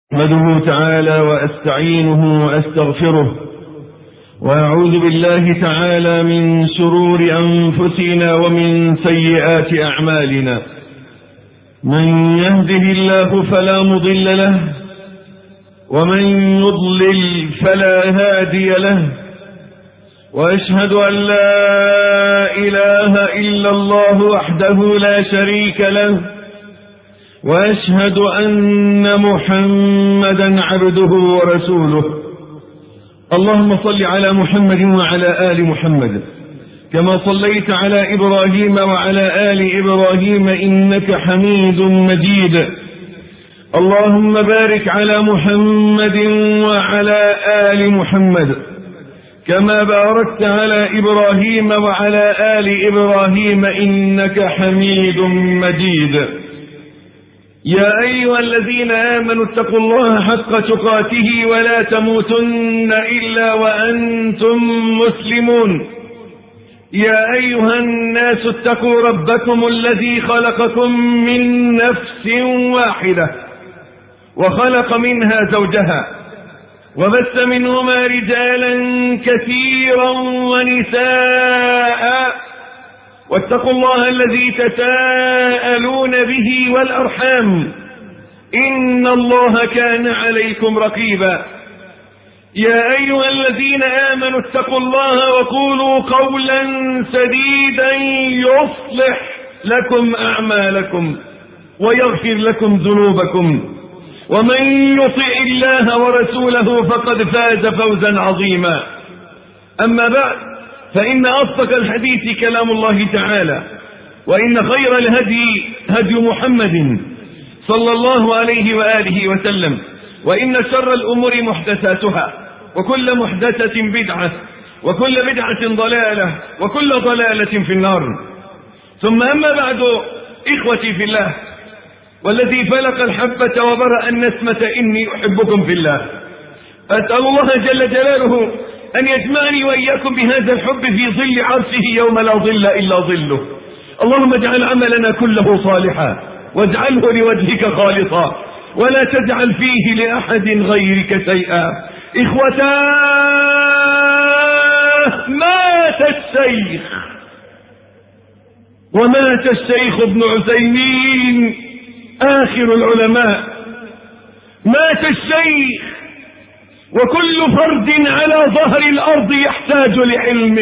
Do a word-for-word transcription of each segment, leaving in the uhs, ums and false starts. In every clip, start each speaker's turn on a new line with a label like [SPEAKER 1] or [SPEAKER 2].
[SPEAKER 1] أحمده تعالى وأستعينه وأستغفره وأعوذ بالله تعالى من شرور أنفسنا ومن سيئات أعمالنا. من يهده الله فلا مضل له ومن يضلل فلا هادي له، وأشهد أن لا إله إلا الله وحده لا شريك له، وأشهد أن محمدا عبده ورسوله. اللهم صل على محمد وعلى آل محمد كما صليت على إبراهيم وعلى آل إبراهيم إنك حميد مجيد. اللهم بارك على محمد وعلى آل محمد كما باركت على إبراهيم وعلى آل إبراهيم إنك حميد مجيد. يا أيها الذين آمنوا اتقوا الله حق تقاته ولا تموتن إلا وأنتم مسلمون. يا أيها الناس اتقوا ربكم الذي خلقكم من نفس واحدة وخلق منها زوجها وبث منهما رجالا كثيرا ونساء، واتقوا الله الذي تساءلون به والأرحام إن الله كان عليكم رقيبا. يا أيها الذين آمنوا اتقوا الله وقولوا قولا سديدا يصلح لكم أعمالكم ويغفر لكم ذنوبكم، ومن يطع الله ورسوله فقد فاز فوزا عظيما. أما بعد، فإن أصدق الحديث كلام الله تعالى، وإن خير الهدي هدي محمد صلى الله عليه وآله وسلم، وإن شر الأمور محدثاتها، وكل محدثة بدعة، وكل بدعة ضلالة، وكل ضلالة في النار. ثم أما بعد، إخوتي في الله، والذي فلق الحبة وبرأ النسمة إني أحبكم في الله، أسأل الله جل جلاله أن يجمعني وإياكم بهذا الحب في ظل عرشه يوم لا ظل إلا ظله. اللهم اجعل عملنا كله صالحا واجعله لوجهك خالصا ولا تجعل فيه لأحد غيرك شيئا. إخوتاه، مات الشيخ، ومات الشيخ ابن عثيمين آخر العلماء. مات الشيخ، وكل فرد على ظهر الأرض يحتاج لعلمه.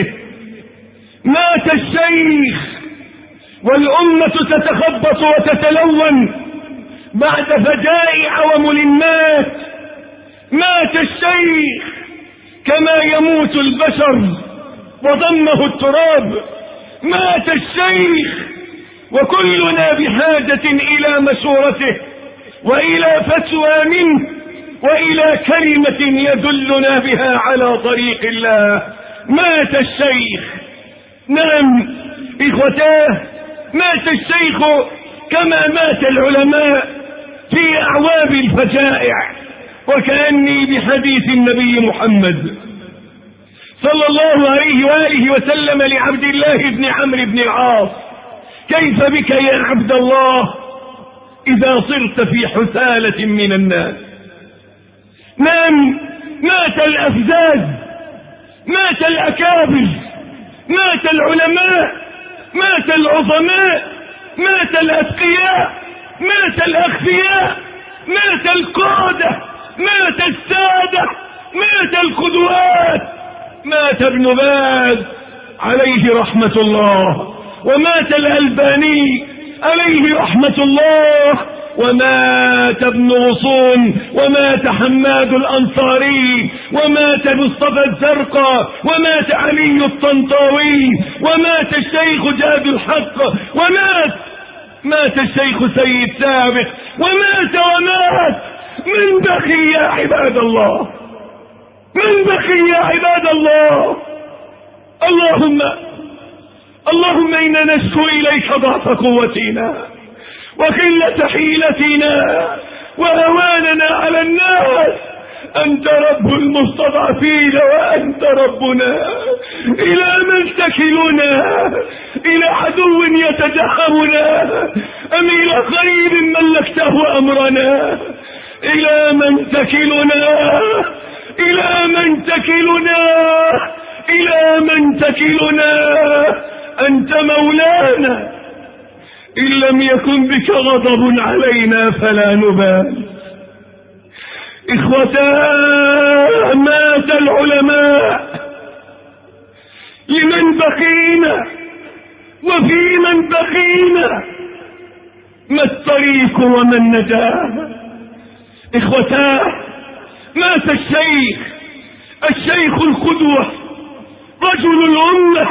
[SPEAKER 1] مات الشيخ، والأمة تتخبط وتتلون بعد فجائع وملمات. مات الشيخ كما يموت البشر وضمه التراب. مات الشيخ، وكلنا بحاجة إلى مشورته وإلى فتوى منه وإلى كلمة يدلنا بها على طريق الله. مات الشيخ. نعم إخوتاه، مات الشيخ كما مات العلماء في أعواب الفجائع. وكأني بحديث النبي محمد صلى الله عليه وآله وسلم لعبد الله بن عمرو بن العاص: كيف بك يا عبد الله إذا صرت في حثالة من الناس؟ نعم، مات الأفذاذ، مات الأكابر، مات العلماء، مات العظماء، مات الأتقياء، مات الأخفياء، مات القادة، مات السادة، مات القدوات. مات ابن باز عليه رحمة الله، ومات الألباني عليه رحمة الله، ومات ابن غصون، ومات حماد الأنصاري، ومات مصطفى الزرقاء، ومات علي الطنطاوي، ومات الشيخ جاد الحق، ومات مات الشيخ سيد سابق، ومات ومات. من بقي يا عباد الله؟ من بقي يا عباد الله؟ اللهم اللهم إنا نشكو إليك ضعف قوتنا وقلة حيلتنا وهواننا على الناس. أنت رب المستضعفين وأنت ربنا. إلى من تكلنا؟ إلى عدو يتجهمنا أم إلى قريب ملكته أمرنا؟ إلى من تكلنا؟ إلى من تكلنا؟ إلى من تكلنا؟ أنت مولانا، إن لم يكن بك غضب علينا فلا نبال. إخوتاه، مات العلماء، لمن بقينا وفي من بقينا؟ ما الطريق وما النجاة؟ إخوتاه، مات الشيخ، الشيخ القدوة، رجل الأمة،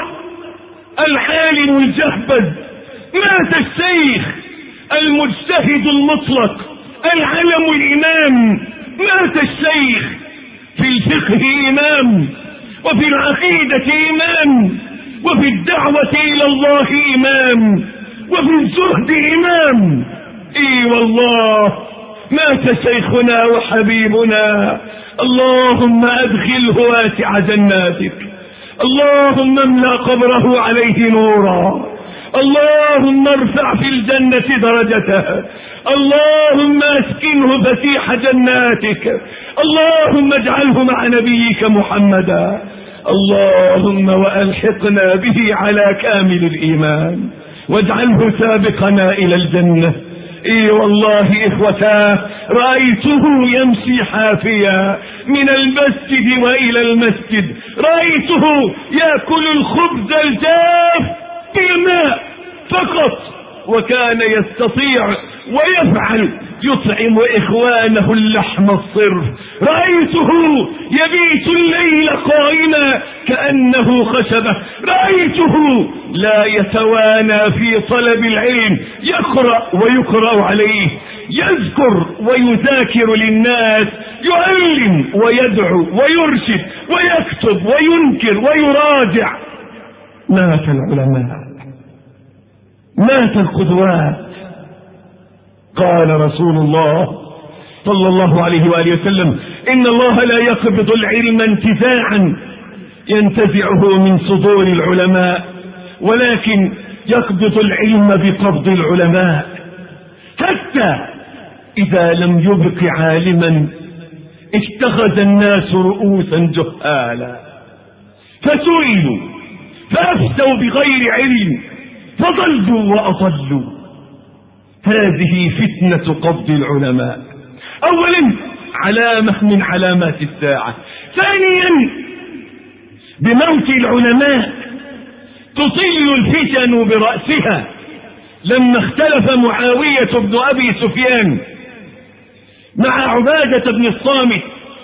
[SPEAKER 1] العالم الجهبذ. مات الشيخ المجتهد المطلق، العلم الإمام. مات الشيخ في الفقه إمام، وفي العقيدة إمام، وفي الدعوة إلى الله إمام، وفي الزهد إمام. إي والله مات شيخنا وحبيبنا. اللهم أدخله واسع جناتك، اللهم املأ قبره عليه نورا، اللهم ارفع في الجنة درجته، اللهم اسكنه فسيح جناتك، اللهم اجعله مع نبيك محمدا، اللهم وألحقنا به على كامل الإيمان، واجعله سابقنا إلى الجنة. اي والله إخوتاه، رأيته يمشي حافيا من المسجد وإلى المسجد، رأيته يأكل الخبز الجاف بالماء فقط، وكان يستطيع ويفعل يطعم إخوانه اللحم الصرف. رأيته يبيت الليل قائما كأنه خشبة، رأيته لا يتوانى في طلب العلم، يقرأ ويقرأ عليه، يذكر ويذاكر للناس، يعلم ويدعو ويرشد ويكتب وينكر ويراجع. مات العلماء، مات القدوات. قال رسول الله صلى الله عليه وآله وسلم: إن الله لا يقبض العلم انتزاعا ينتزعه من صدور العلماء، ولكن يقبض العلم بقبض العلماء، حتى إذا لم يبق عالما اتخذ الناس رؤوسا جهالا، فسئلوا فأفتوا بغير علم فضلوا وأضلوا. هذه فتنة قبض العلماء. أولا علامة من علامات الساعة. ثانيا بموت العلماء تصل الفتن برأسها. لما اختلف معاوية بن أبي سفيان مع عبادة بن الصامت،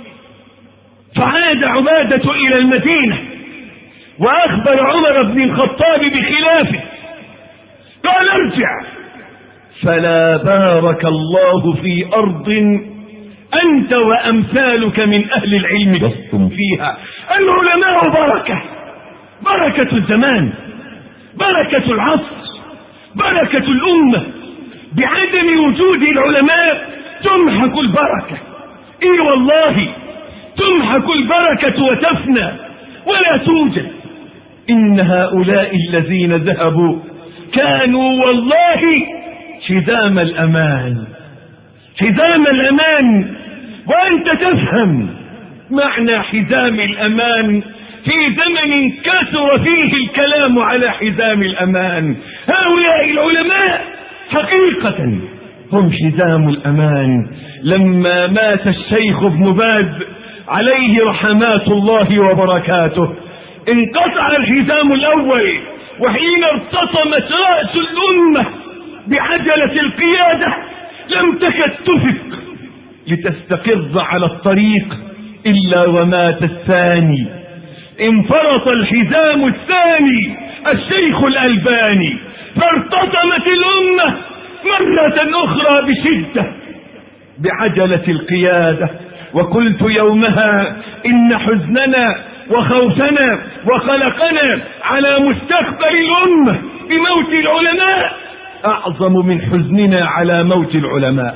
[SPEAKER 1] فعاد عبادة إلى المدينة وأخبر عمر بن الخطاب بخلافه، قال: ارجع، فلا بارك الله في أرض أنت وأمثالك من أهل العلم لستم فيها. العلماء بركة، بركة الزمان، بركة العصر، بركة الأمة. بعدم وجود العلماء تمحك البركة. إي والله تمحك البركة وتفنى ولا توجد. إن هؤلاء الذين ذهبوا كانوا والله حزام الأمان، حزام الأمان. وأنت تفهم معنى حزام الأمان في زمن كثر فيه الكلام على حزام الأمان. هؤلاء العلماء حقيقة هم حزام الأمان. لما مات الشيخ ابن باز عليه رحمات الله وبركاته انقطع الحزام الأول، وحين ارتطمت رأس الأمة بعجلة القيادة لم تكد تفق لتستقر على الطريق إلا ومات الثاني. انفرط الحزام الثاني الشيخ الألباني، فارتطمت الأمة مرة أخرى بشدة بعجلة القيادة. وقلت يومها إن حزننا وخوفنا وقلقنا على مستقبل الأمة بموت العلماء أعظم من حزننا على موت العلماء.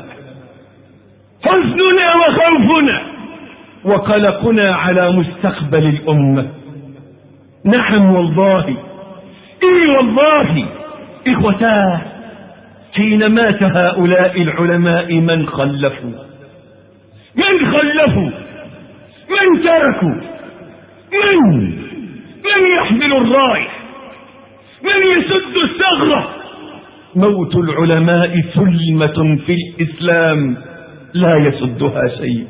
[SPEAKER 1] حزننا وخوفنا وقلقنا على مستقبل الأمة. نعم والله، إي والله إخوتاه، حين مات هؤلاء العلماء من خلفوا من خلفوا؟ من تركوا؟ من من يحمل الراية؟ من يسد الثغرة؟ موت العلماء ثلمة في الإسلام لا يسدها شيء.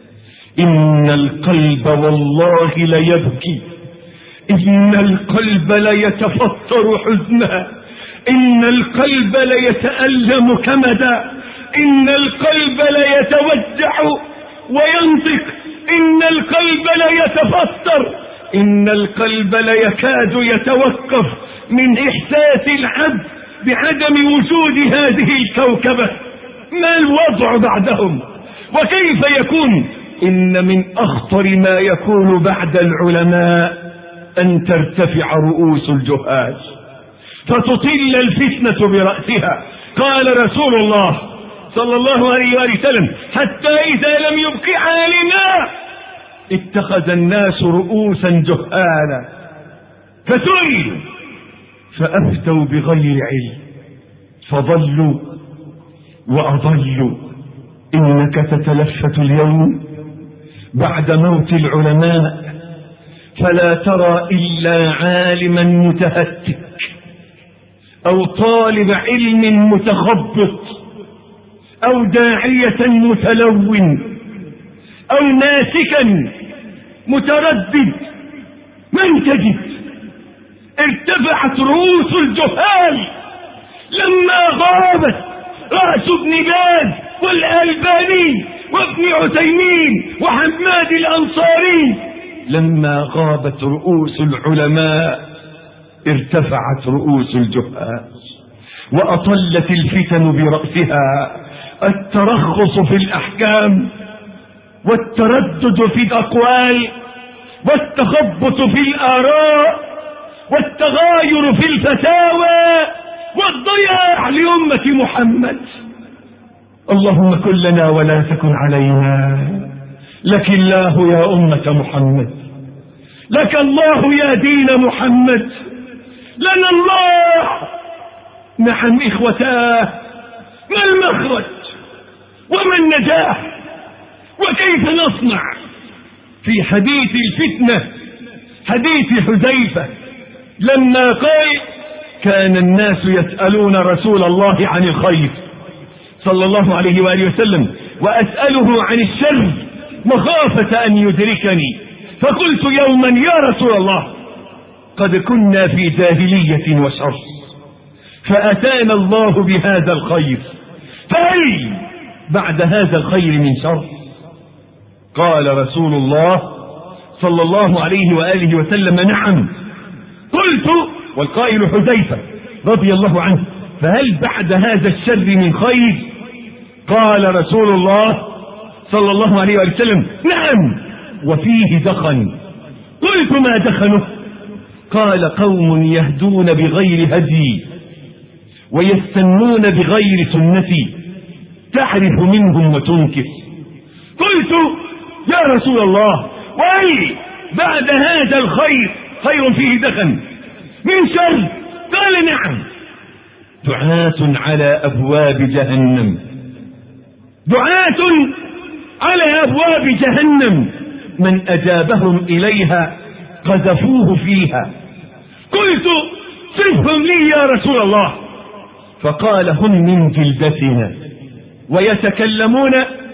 [SPEAKER 1] إن القلب والله ليبكي، إن القلب ليتفطر حزنا، إن القلب ليتألم كمدا، إن القلب ليتوجع وينطق، إن القلب ليتفطر، إن القلب ليكاد يتوقف من إحساس العبد بعدم وجود هذه الكوكبة. ما الوضع بعدهم وكيف يكون؟ إن من أخطر ما يكون بعد العلماء أن ترتفع رؤوس الجهال فتطل الفتنة برأسها. قال رسول الله صلى الله عليه وسلم: حتى إذا لم يبق عالما اتخذ الناس رؤوسا جهالا فسئلوا فأفتوا بغير علم فضلوا وأضلوا. إنك تتلفت اليوم بعد موت العلماء فلا ترى إلا عالما متهتك أو طالب علم متخبط أو داعية متلون أو ناسكا متردد. من تجد؟ ارتفعت رؤوس الجهال لما غابت رأس ابن باز والألباني وابن عثيمين وحماد الأنصاري. لما غابت رؤوس العلماء ارتفعت رؤوس الجهال وأطلت الفتن برأسها. الترخص في الأحكام والتردد في الأقوال والتخبط في الآراء والتغاير في الفتاوى والضياع لأمة محمد. اللهم كن لنا ولا تكن علينا. لك الله يا أمة محمد، لك الله يا دين محمد، لنا الله. نعم إخوتاه، ما المخرج وما النجاة وكيف نصنع؟ في حديث الفتنة حديث حذيفة لما قال: كان الناس يسألون رسول الله عن الخير صلى الله عليه وآله وسلم وأسأله عن الشر مخافة أن يدركني، فقلت يوما: يا رسول الله، قد كنا في جاهلية وشر فأتانا الله بهذا الخير، فهل بعد هذا الخير من شر؟ قال رسول الله صلى الله عليه وآله وسلم: نعم. قلت، والقائل حذيفة رضي الله عنه: فهل بعد هذا الشر من خير؟ قال رسول الله صلى الله عليه وسلم: نعم، وفيه دخن. قلت: ما دخنه؟ قال: قوم يهدون بغير هدي ويستنون بغير سنتي تعرف منهم وتنكر. قلت: يا رسول الله، وأي بعد هذا الخير خير فيه دخن من شر؟ قال: نعم، دعاة على أبواب جهنم، دعاة على أبواب جهنم من أجابهم إليها قذفوه فيها. قلت: صفهم لي يا رسول الله. فقال: هم من جلدتنا ويتكلمون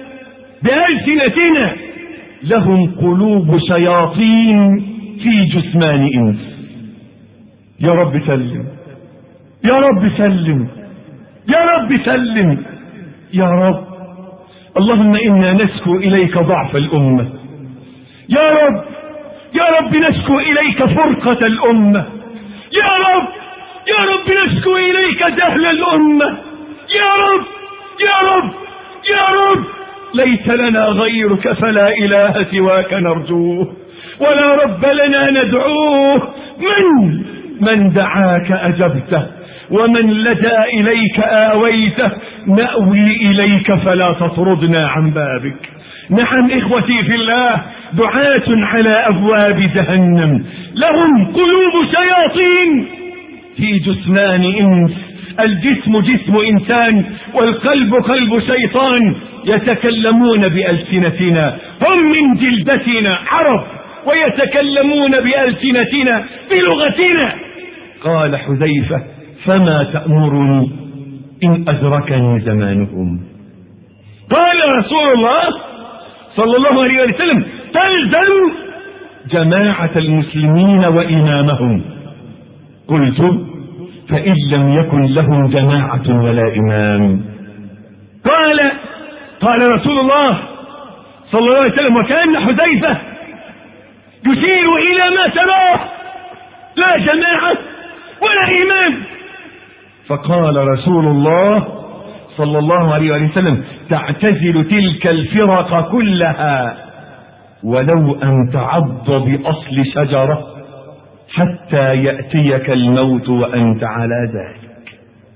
[SPEAKER 1] بألسنتنا، لهم قلوب شياطين في جثمان إنس. يا رب سلم، يا رب سلم، يا رب سلم، يا رب. اللهم إنا نشكو إليك ضعف الأمة، يا رب، يا رب نشكو إليك فرقة الأمة، يا رب، يا رب نشكو إليك جهل الأمة، يا رب، يا رب، يا رب. ليس لنا غيرك فلا إله سواك نرجوه ولا رب لنا ندعوه. من من دعاك أجبته ومن لجأ إليك آويته. نأوي إليك فلا تطردنا عن بابك. نعم إخوتي في الله، دعاة على أبواب جهنم لهم قلوب شياطين في جثمان إنس. الجسم جسم إنسان والقلب قلب شيطان، يتكلمون بألسنتنا، هم من جلدتنا عرب ويتكلمون بألسنتنا بلغتنا. قال حذيفة: فما تأمرني إن أدركني زمانهم؟ قال رسول الله صلى الله عليه وسلم: تلزم جماعة المسلمين وإمامهم. قلت: فإن لم يكن لهم جماعة ولا إمام؟ قال قال رسول الله صلى الله عليه وسلم، وكان حذيفة يشير إلى ما تراه، لا جماعة ولا إمام. فقال رسول الله صلى الله عليه وسلم: تعتزل تلك الفرق كلها ولو أن تعض بأصل شجرة حتى يأتيك الموت وأنت على ذلك.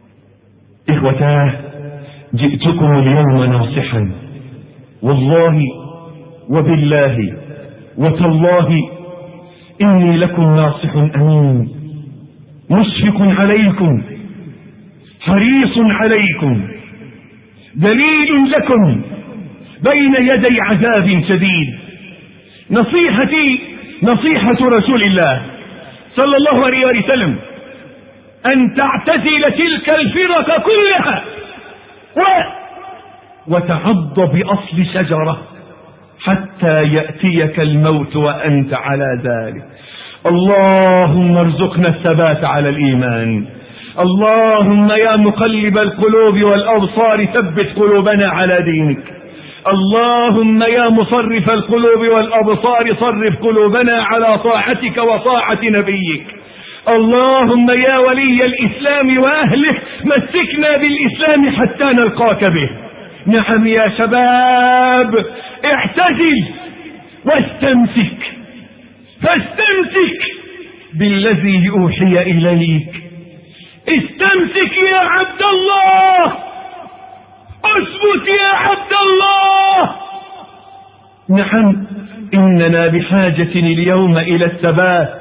[SPEAKER 1] إخوتاه، جئتكم اليوم ناصحا، والله وبالله وتالله إني لكم ناصح أمين، مشفق عليكم، حريص عليكم، دليل لكم بين يدي عذاب شديد. نصيحتي نصيحة رسول الله صلى الله عليه وسلم أن تعتزل تلك الفرق كلها و... وتعض بأصل شجرة حتى يأتيك الموت وأنت على ذلك. اللهم ارزقنا الثبات على الإيمان. اللهم يا مقلب القلوب والأبصار ثبت قلوبنا على دينك. اللهم يا مصرف القلوب والأبصار صرف قلوبنا على طاعتك وطاعة نبيك. اللهم يا ولي الإسلام وأهله مسكنا بالإسلام حتى نلقاك به. نعم يا شباب، اعتزل واستمسك، فاستمسك بالذي أوحي إليك. استمسك يا عبد الله، اثبت يا عبد الله. نعم، إننا بحاجة اليوم إلى الثبات،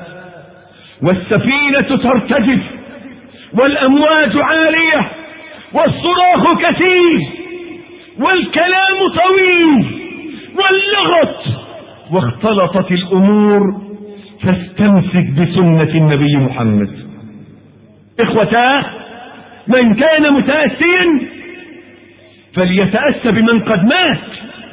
[SPEAKER 1] والسفينة ترتجف والأمواج عالية والصراخ كثير والكلام طويل واللغط واختلطت الأمور، فاستمسك بسنة النبي محمد. إخوتاه، من كان متأسيا فليتأسى بمن قد مات،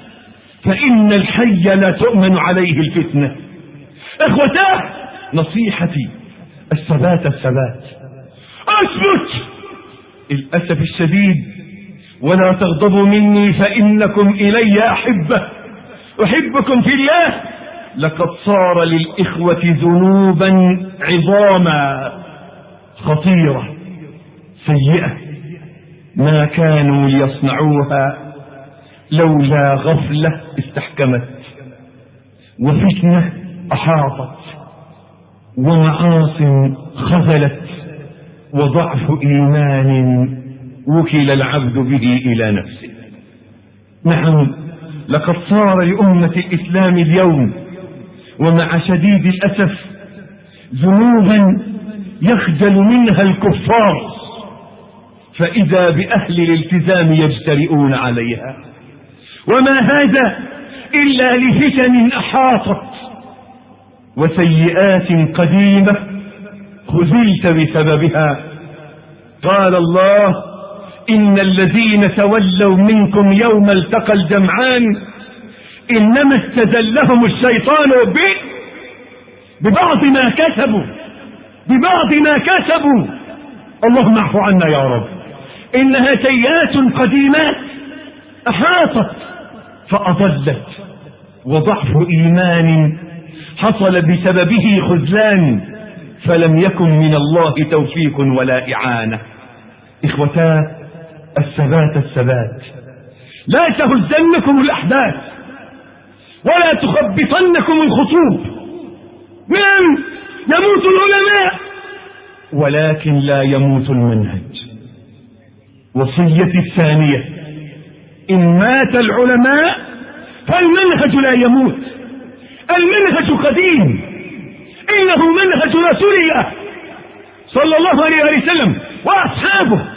[SPEAKER 1] فإن الحي لا تؤمن عليه الفتنة. إخوتاه، نصيحتي الثبات الثبات، أثبت. الأسف الشديد، ولا تغضبوا مني فإنكم إلي أحبة، أحبكم في الله. لقد صار للإخوة ذنوبا عظاما خطيرة سيئة ما كانوا ليصنعوها لولا غفلة استحكمت، وفتنة أحاطت، ومعاص خذلت، وضعف إيمان وكل العبد به إلى نفسه. نعم، لقد صار لأمة الإسلام اليوم ومع شديد الأسف ذنوبا يخجل منها الكفار، فإذا بأهل الالتزام يجترئون عليها، وما هذا إلا لفتن أحاطت وسيئات قديمة خذلت بسببها. قال الله: إن الذين تولوا منكم يوم التقى الجمعان إنما استزلهم الشيطان ببعض ما كسبوا ببعض ما كسبوا اللهم اعف عنا يا رب. إنها سيئات قديمات أحاطت فأضلت، وضعف إيمان حصل بسببه خذلان، فلم يكن من الله توفيق ولا إعانة. إخوتاه، الثبات الثبات، لا تهزنكم الأحداث ولا تخبطنكم الخطوب. نعم، يموت العلماء ولكن لا يموت المنهج. وصيتي الثانية: إن مات العلماء فالمنهج لا يموت. المنهج قديم، إنه منهج رسول الله صلى الله عليه وسلم وأصحابه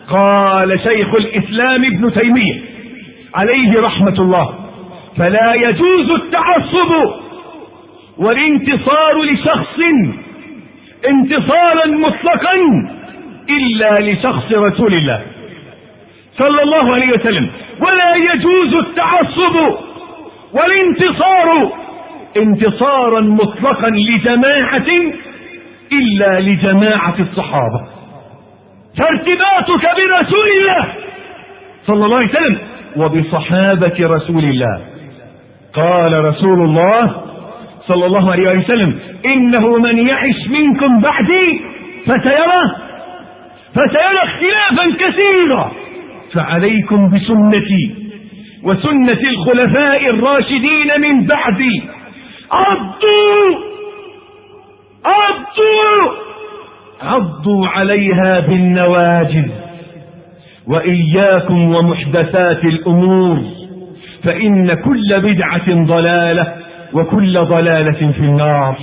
[SPEAKER 1] قال شيخ الإسلام ابن تيمية عليه رحمة الله: فلا يجوز التعصب والانتصار لشخص انتصارا مطلقا إلا لشخص رسول الله صلى الله عليه وسلم، ولا يجوز التعصب والانتصار انتصارا مطلقا لجماعة إلا لجماعة الصحابة. فارتباطك برسول الله صلى الله عليه وسلم وبصحابة رسول الله. قال رسول الله صلى الله عليه وسلم: إنه من يعش منكم بعدي فسيرى فسيرى اختلافا كثيرا، فعليكم بسنتي وسنة الخلفاء الراشدين من بعدي، عضوا عضوا عضوا عليها بالنواجذ، وإياكم ومحدثات الأمور، فإن كل بدعة ضلالة وكل ضلالة في النار.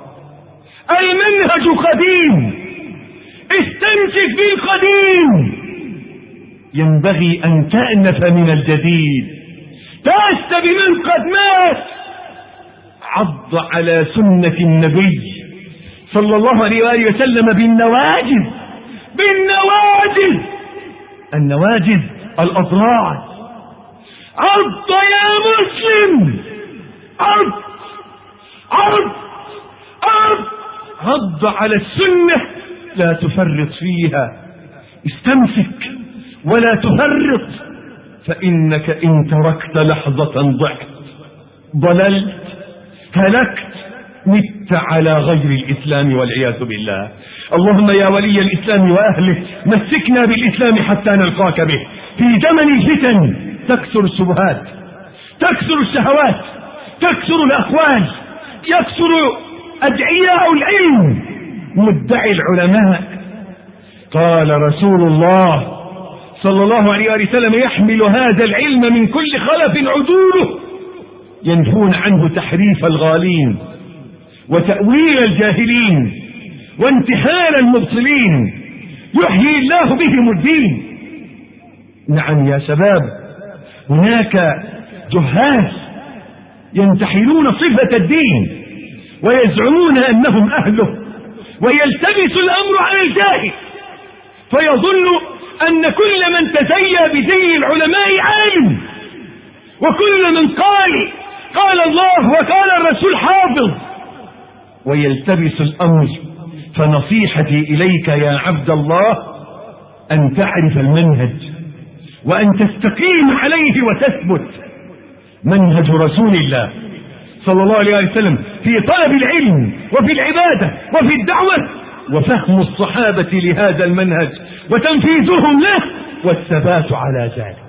[SPEAKER 1] المنهج قديم، استمسك بالقديم، ينبغي أن تأنف من الجديد، تأس بمن قد مات. عض على سنة النبي صلى الله عليه وآله وسلم بالنواجذ بالنواجذ النواجذ الأضراع. عض يا مسلم، عض عض عض عض على السنة، لا تفرط فيها، استمسك ولا تفرط، فإنك إن تركت لحظة ضعت، ضللت، هلكت، مت على غير الإسلام والعياذ بالله. اللهم يا ولي الإسلام وأهله مسكنا بالإسلام حتى نلقاك به. في زمن الفتن تكثر الشبهات، تكثر الشهوات، تكثر الأقوال، يكثر أدعياء العلم، مدعي العلماء. قال رسول الله صلى الله عليه وسلم: يحمل هذا العلم من كل خلف عدوله، ينفون عنه تحريف الغالين وتأويل الجاهلين وانتحال المبطلين، يحيي الله بهم الدين. نعم يا شباب، هناك جهال ينتحلون صفة الدين ويزعمون أنهم أهله، ويلتبس الأمر على الجاهل، فيظن أن كل من تزيى بزي العلماء عالم، وكل من قال قال الله وقال الرسول حافظ، ويلتبس الأمر. فنصيحتي إليك يا عبد الله أن تعرف المنهج وأن تستقيم عليه وتثبت. منهج رسول الله صلى الله عليه وسلم في طلب العلم وفي العبادة وفي الدعوة، وفهم الصحابة لهذا المنهج وتنفيذهم له والثبات على ذلك.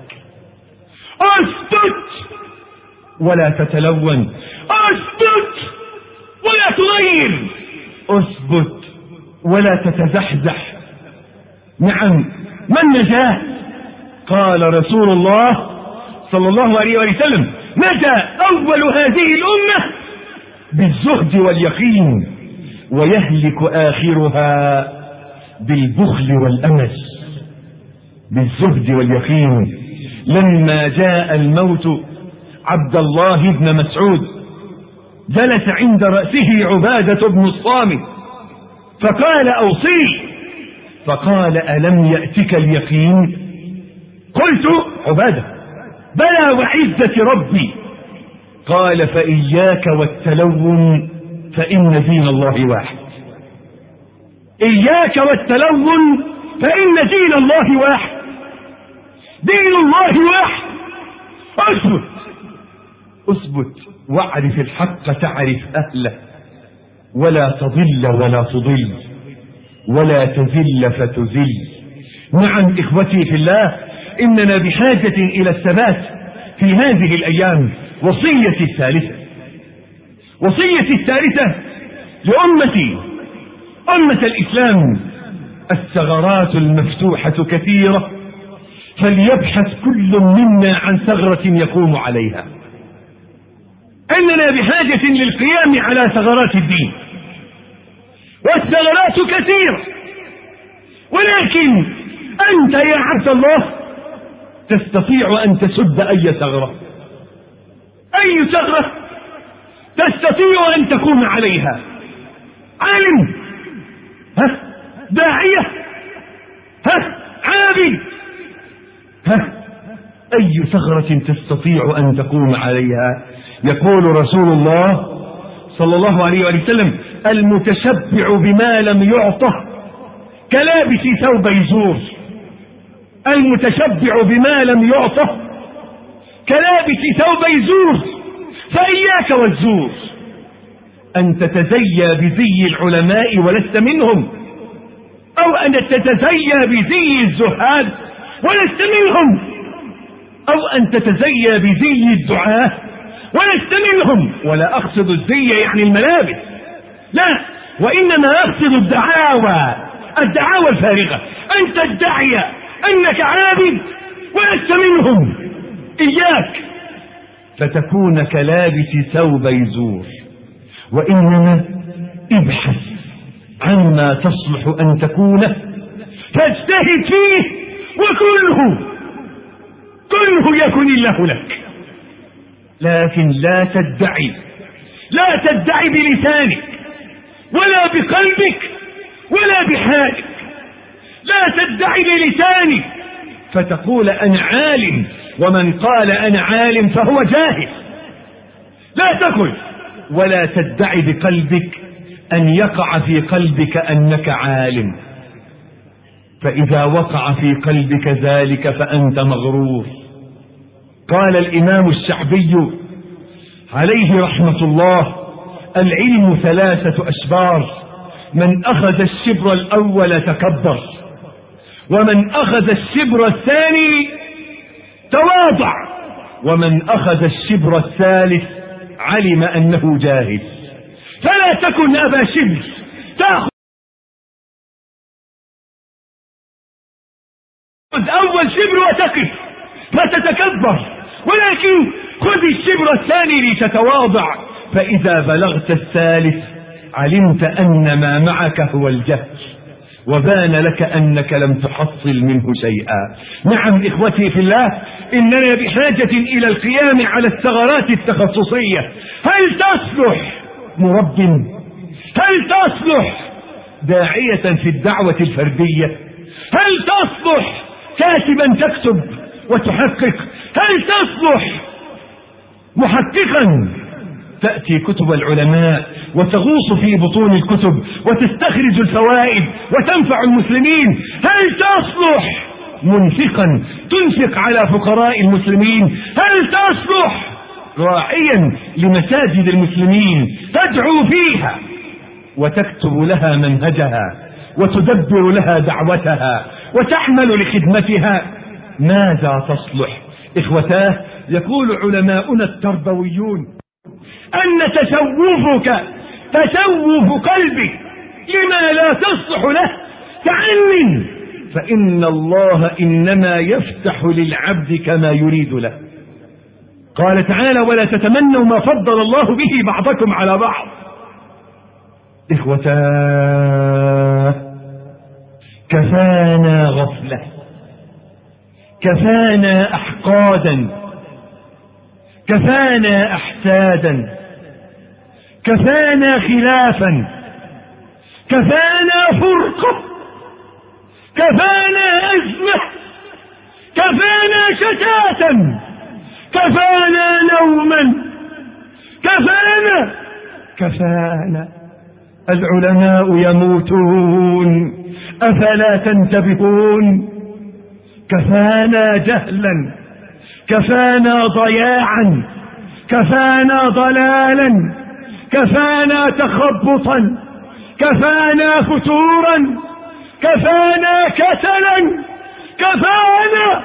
[SPEAKER 1] أثبت ولا تتلون، أثبت ولا تغير، أثبت ولا تتزحزح. نعم، ما النجاة؟ قال رسول الله صلى الله عليه وسلم: نجا أول هذه الأمة بالزهد واليقين، ويهلك آخرها بالبخل والأمل. بالزهد واليقين. لما جاء الموت عبد الله بن مسعود جلس عند رأسه عبادة بن الصامت فقال: أوصي. فقال: ألم يأتك اليقين؟ قلت: عبادة: بلى وعزة ربي. قال: فإياك والتلون فإن دين الله واحد. إياك والتلون فإن دين الله واحد. دين الله واحد. أثبت أثبت واعرف الحق تعرف أهله، ولا تضل ولا تضل، ولا تذل فتذل. نعم إخوتي في الله، إننا بحاجة إلى الثبات في هذه الأيام. وصيتي الثالثة وصيتي الثالثة لأمتي أمة الإسلام: الثغرات المفتوحة كثيرة، فليبحث كل منا عن ثغرة يقوم عليها. إننا بحاجة للقيام على ثغرات الدين، والثغرات كثيرة، ولكن أنت يا عبد الله تستطيع أن تسد أي ثغرة، أي ثغرة تستطيع أن تقوم عليها. عالم، ها داعية، ها عابد، ها أي ثغرة تستطيع أن تقوم عليها. يقول رسول الله صلى الله عليه وسلم: المتشبع بما لم يعطه كلابس ثوب يزور. المتشبع بما لم يعطه كلابس ثوب يزور. فإياك والزور، أن تتزيى بزي العلماء ولست منهم، أو أن تتزيى بزي الزهاد ولست منهم، أو أن تتزيى بزي الدعاة ولست منهم. ولا أقصد الزي يعني الملابس، لا، وإنما أقصد الدعاوى، الدعاوى الفارغة. أن تدعي أنك عابد ولست منهم، إياك، فتكون كلابس ثوب يزور. وإنما ابحث عما تصلح أن تكونه فاجتهد فيه، وكله كله يكن الله لك. لكن لا تدعي، لا تدعي بلسانك ولا بقلبك ولا بحالك. لا تدعي بلسانك فتقول أنا عالم، ومن قال أنا عالم فهو جاهل. لا تقل. ولا تدعي بقلبك أن يقع في قلبك أنك عالم، فإذا وقع في قلبك ذلك فأنت مغرور. قال الإمام الشعبي عليه رحمة الله: العلم ثلاثة أشبار، من أخذ الشبر الأول تكبر، ومن أخذ الشبر الثاني تواضع، ومن أخذ الشبر الثالث علم أنه جاهل. فلا تكن أبا شبر تأخذ أول شبر وتقف فتتكبر، ولكن خذ الشبر الثاني لتتواضع، فإذا بلغت الثالث علمت أن ما معك هو الجهل، وبان لك أنك لم تحصل منه شيئا. نعم إخوتي في الله، إننا بحاجة إلى القيام على الثغرات التخصصية. هل تصلح مرب؟ هل تصلح داعية في الدعوة الفردية؟ هل تصلح كاتبا تكتب وتحقق؟ هل تصلح محققا تأتي كتب العلماء وتغوص في بطون الكتب وتستخرج الفوائد وتنفع المسلمين؟ هل تصلح منفقا تنفق على فقراء المسلمين؟ هل تصلح راعيا لمساجد المسلمين تدعو فيها وتكتب لها منهجها وتدبر لها دعوتها وتعمل لخدمتها؟ ماذا تصلح؟ إخوتاه، يقول علماؤنا التربويون أن تسوفك تسوف قلبك لما لا تصلح له تعن، فإن الله إنما يفتح للعبد كما يريد له. قال تعالى: ولا تتمنوا ما فضل الله به بعضكم على بعض. إخوتاه، كفانا غفلة، كفانا أحقادا، كفانا أحسادا، كفانا خلافا، كفانا فرقة، كفانا أزمة، كفانا شتاتا، كفانا نوما، كفانا كفانا. العلماء يموتون أفلا تنتبهون؟ كفانا جهلا، كفانا ضياعا، كفانا ضلالا، كفانا تخبطا، كفانا فتورا، كفانا كسلا، كفانا.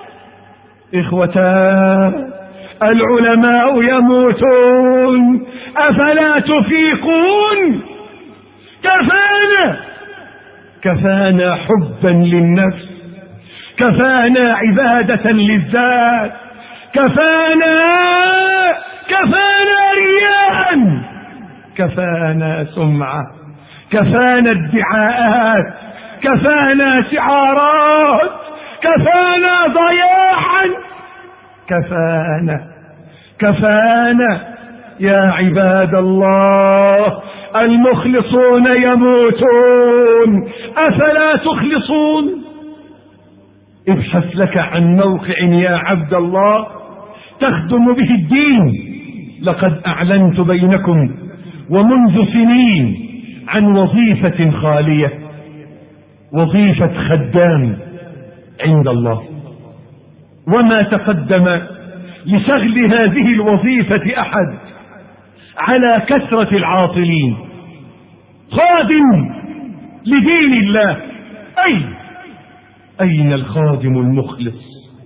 [SPEAKER 1] إخوتا، العلماء يموتون أفلا تفيقون؟ كفانا كفانا حبا للنفس، كفانا عبادة للذات، كفانا كفانا رياء، كفانا سمعة، كفانا ادعاءات، كفانا سعارات، كفانا ضياعا، كفانا كفانا. يا عباد الله، المخلصون يموتون، أفلا تخلصون؟ ابحث لك عن موقع يا عبد الله تخدم به الدين. لقد أعلنت بينكم ومنذ سنين عن وظيفة خالية، وظيفة خدام عند الله، وما تقدم لشغل هذه الوظيفة أحد على كثرة العاطلين. خادم لدين الله، أين أين الخادم المخلص؟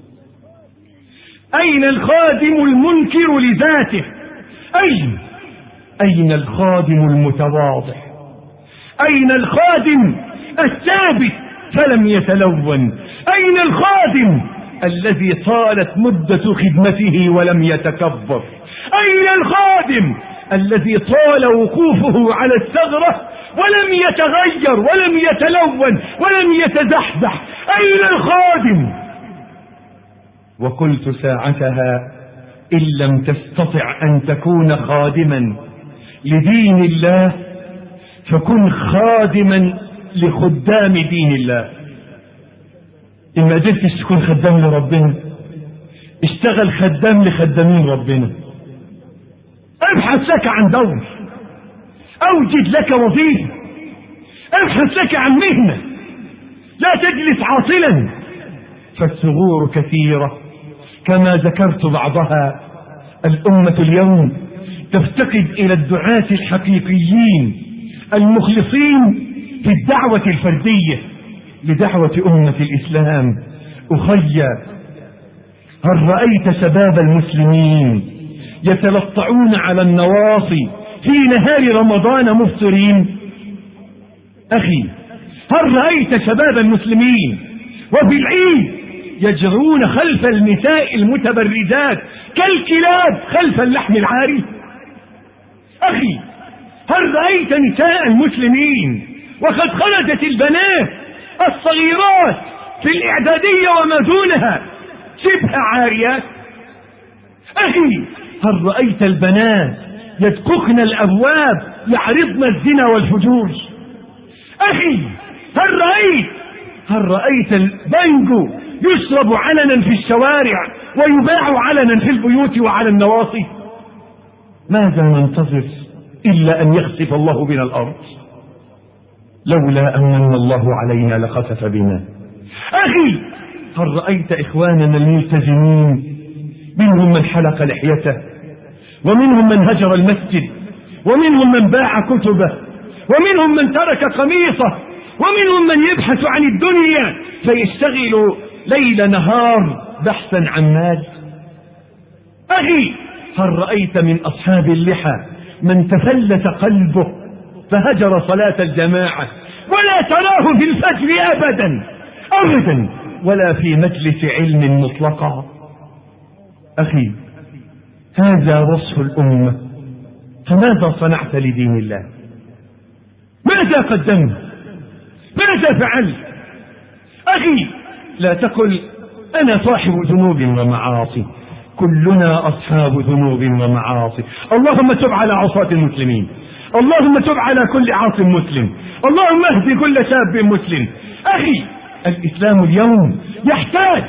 [SPEAKER 1] أين الخادم المنكر لذاته؟ أين أين الخادم المتواضع؟ أين الخادم الثابت فلم يتلون؟ أين الخادم الذي طالت مدة خدمته ولم يتكبر؟ أين الخادم الذي طال وقوفه على الثغرة ولم يتغير ولم يتلون ولم يتزحزح؟ أين الخادم؟ وقلت ساعتها: إن لم تستطع أن تكون خادما لدين الله فكن خادما لخدام دين الله. إن ما قدرتش تكون خدام لربنا، اشتغل خدام لخدامين ربنا. ابحث لك عن دور، اوجد لك وظيفة، ابحث لك عن مهنة، لا تجلس عاطلا. فالثغور كثيرة كما ذكرت بعضها. الأمة اليوم تفتقد إلى الدعاة الحقيقيين المخلصين في الدعوة الفردية لدعوة أمة الإسلام. أخي، هل رأيت شباب المسلمين يتلطعون على النواصي في نهار رمضان مفطرين؟ أخي، هل رأيت شباب المسلمين وفي العيد يجرون خلف النساء المتبرجات كالكلاب خلف اللحم العاري؟ أخي، هل رأيت نساء المسلمين وقد خرجت البنات الصغيرات في الإعدادية وما دونها شبه عاريات؟ أخي، هل رأيت البنات يدققن الأبواب يعرضن الزنا والفجور؟ أخي، هل رأيت هل رأيت البنجو يشرب علنا في الشوارع ويباع علنا في البيوت وعلى النواصي؟ ماذا ننتظر إلا أن يخسف الله بنا الأرض؟ لولا أن الله علينا لخسف بنا. أخي، هل رأيت إخواننا الملتزمين منهم من حلق لحيته، ومنهم من هجر المسجد، ومنهم من باع كتبه، ومنهم من ترك قميصه، ومنهم من يبحث عن الدنيا فيشتغل ليل نهار بحثا عن مال؟ أخي، هل رأيت من أصحاب اللحى من تفلت قلبه فهجر صلاة الجماعة ولا تراه في الفجر أبدا أبدا ولا في مجلس علم مطلقا؟ أخي، هذا وصف الأمة، فماذا صنعت لدين الله؟ ماذا قدمت؟ ماذا فعلت؟ أخي، لا تقل أنا صاحب ذنوب ومعاصي، كلنا أصحاب ذنوب ومعاصي. اللهم تب على عصاة المسلمين، اللهم تب على كل عاص مسلم، اللهم اهد كل شاب مسلم. أخي، الإسلام اليوم يحتاج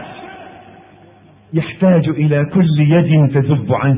[SPEAKER 1] يحتاج إلى كل يد تذب عنه،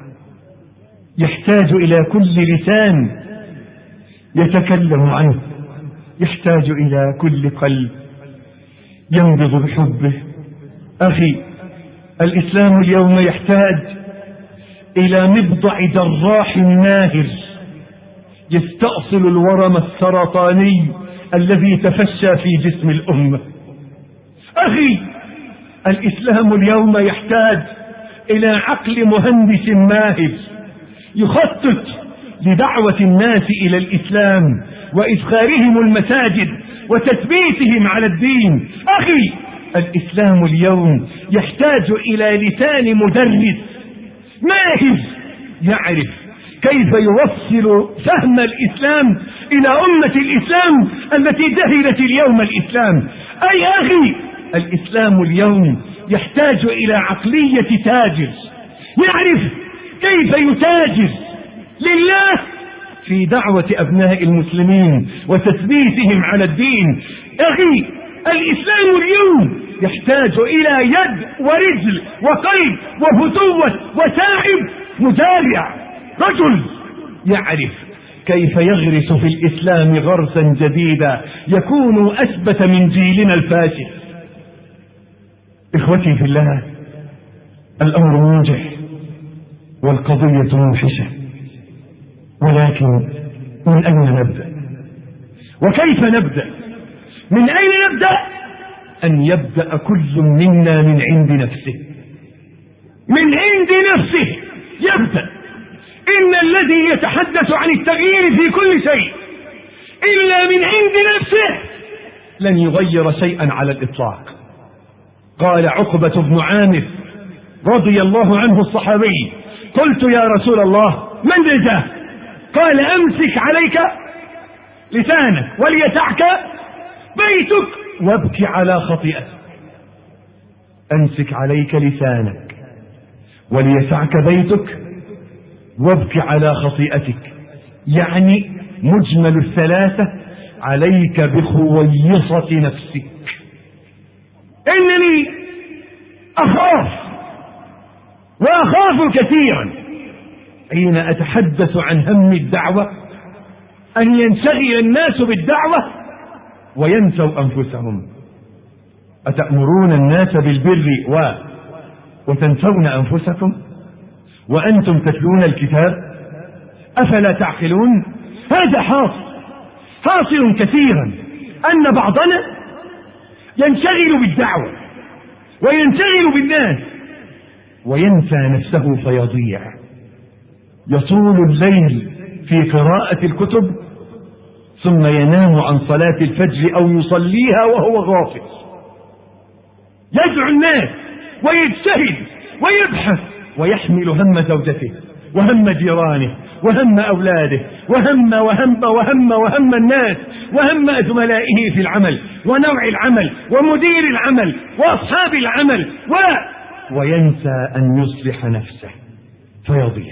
[SPEAKER 1] يحتاج إلى كل لسان يتكلم عنه، يحتاج إلى كل قلب ينبض بحبه. أخي، الإسلام اليوم يحتاج إلى مبضع جراح ماهر يستأصل الورم السرطاني الذي تفشى في جسم الأمة. أخي، الإسلام اليوم يحتاج إلى عقل مهندس ماهر يخطط لدعوة الناس إلى الإسلام وإدخالهم المساجد وتثبيتهم على الدين. أخي، الإسلام اليوم يحتاج إلى لسان مدرس ماهر يعرف كيف يوصل فهم الإسلام إلى أمة الإسلام التي جهلت اليوم الإسلام. أي أخي، الإسلام اليوم يحتاج إلى عقلية تاجر يعرف كيف يتاجر لله في دعوة أبناء المسلمين وتثبيتهم على الدين. أخي، الإسلام اليوم يحتاج إلى يد ورجل وقلب وفتوة وساعد مزارع، رجل يعرف كيف يغرس في الإسلام غرسا جديدا يكون أثبت من جيلنا الفاشل. إخوتي في الله، الأمر موجع والقضية موحشة، ولكن من أين نبدأ وكيف نبدأ؟ من أين نبدأ؟ أن يبدأ كل منا من عند نفسه، من عند نفسه يبدأ. إن الذي يتحدث عن التغيير في كل شيء إلا من عند نفسه لن يغير شيئا على الإطلاق. قال عقبة بن عامر رضي الله عنه الصحابي: قلت يا رسول الله من رجاه؟ قال: أمسك عليك لسانك وليسعك بيتك وابكي على خطيئتك. أمسك عليك لسانك وليسعك بيتك وابكي على خطيئتك، يعني مجمل الثلاثة: عليك بخويصة نفسك. إنني أخاف وأخاف كثيرا حين أتحدث عن هم الدعوة أن ينشغل الناس بالدعوة وينسوا أنفسهم. أتأمرون الناس بالبر و... وتنسون أنفسكم وأنتم تتلون الكتاب، أفلا تعقلون؟ هذا حاصل حاصل كثيرا، أن بعضنا ينشغل بالدعوة وينشغل بالناس وينسى نفسه فيضيع. يطول الليل في قراءة الكتب ثم ينام عن صلاة الفجر أو يصليها وهو غافل. يدعو الناس ويجتهد ويبحث ويحمل هم زوجته وهم جيرانه وهم أولاده وهم وهم وهم وهم الناس وهم زملائه في العمل ونوع العمل ومدير العمل وأصحاب العمل و... وينسى أن يصلح نفسه فيضيع.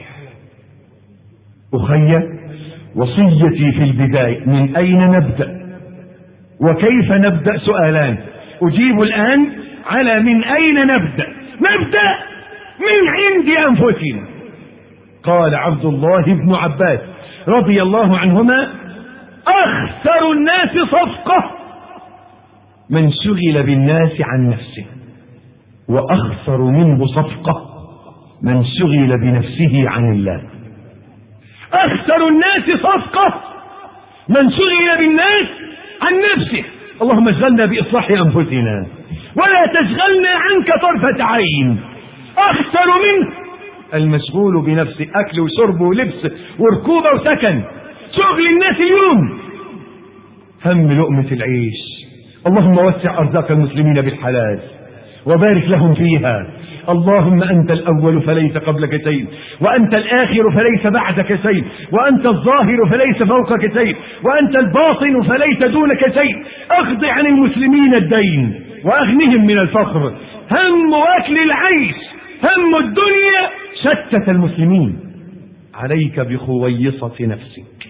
[SPEAKER 1] أخي، وصيتي في البداية: من أين نبدأ وكيف نبدأ؟ سؤالان أجيب الآن على من أين نبدأ. نبدأ من عند أنفسنا. قال عبد الله بن عباس رضي الله عنهما: أخسر الناس صفقة من شغل بالناس عن نفسه، وأخسر منه صفقة من شغل بنفسه عن الله. أخسر الناس صفقة من شغل بالناس عن نفسه. اللهم اشغلنا بإصلاح أنفسنا ولا تشغلنا عنك طرفة عين. أخسر منه المشغول بنفسه، أكل وشرب ولبس وركوبة وسكن، شغل الناس اليوم هم لقمة العيش. اللهم وسع أرزاق المسلمين بالحلال وبارك لهم فيها. اللهم أنت الأول فليس قبلك شيء، وأنت الآخر فليس بعدك شيء، وأنت الظاهر فليس فوقك شيء، وأنت الباطن فليس دونك شيء. أقض عن المسلمين الدين وأغنهم من الفقر. هم أكل العيش، هم الدنيا شتت المسلمين. عليك بخويصة نفسك.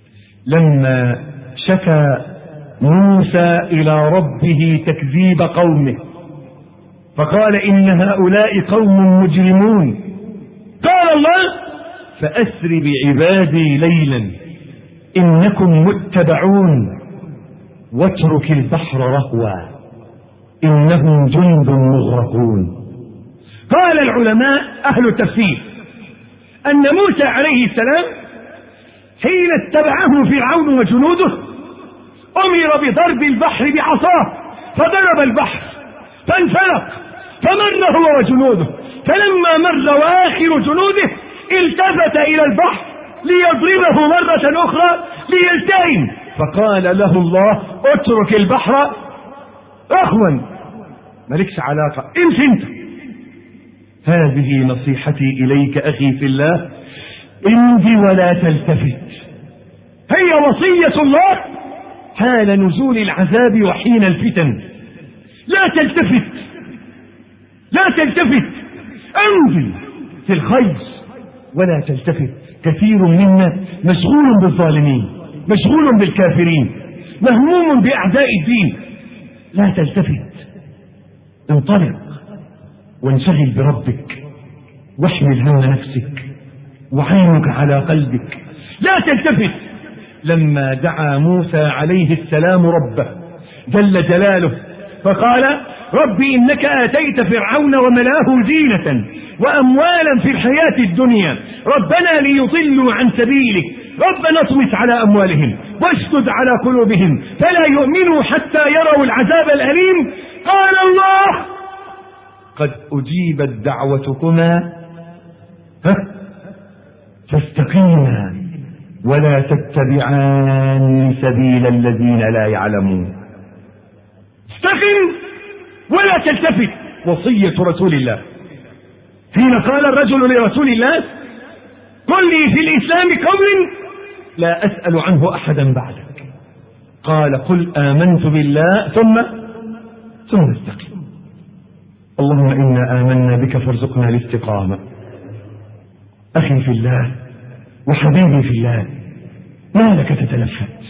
[SPEAKER 1] لما شكى موسى إلى ربه تكذيب قومه فقال: إن هؤلاء قوم مجرمون، قال الله: فأسر بعبادي ليلا إنكم متبعون واترك البحر رهوا إنهم جند مغرقون. قال العلماء أهل التفسير أن موسى عليه السلام حين اتبعه فرعون وجنوده أمر بضرب البحر بعصاه، فضرب البحر فانفلق فمر هو وجنوده، فلما مر وآخر جنوده التفت إلى البحر ليضربه مرة أخرى ليلتئم، فقال له الله: اترك البحر رهوا، مالكش علاقة، امشي انت. هذه نصيحتي إليك أخي في الله. امضي ولا تلتفت. هي وصية الله حال نزول العذاب وحين الفتن. لا تلتفت، لا تلتفت، امضي في الخير ولا تلتفت. كثير منا مشغول بالظالمين، مشغول بالكافرين، مهموم بأعداء الدين. لا تلتفت، انطلق وانشغل بربك، واحمل هم نفسك وعينك على قلبك. لا تلتفت. لما دعا موسى عليه السلام ربه جل جلاله فقال ربي إنك آتيت فرعون وملاه زينة وأموالا في الحياة الدنيا ربنا ليضلوا عن سبيلك ربنا اطمس على أموالهم واشدد على قلوبهم فلا يؤمنوا حتى يروا العذاب الأليم. قال الله قد أجيبت دعوتكما فاستقيما ولا تتبعان سبيل الذين لا يعلمون. استقم ولا تلتفت، وصية رسول الله. حين قال الرجل لرسول الله قل لي في الإسلام قول لا أسأل عنه أحدا بعدك، قال قل آمنت بالله ثم ثم استقم. اللهم إنا آمنا بك فارزقنا الاستقامة. أخي في الله وحبيبي في الله، ما لك تتلفت؟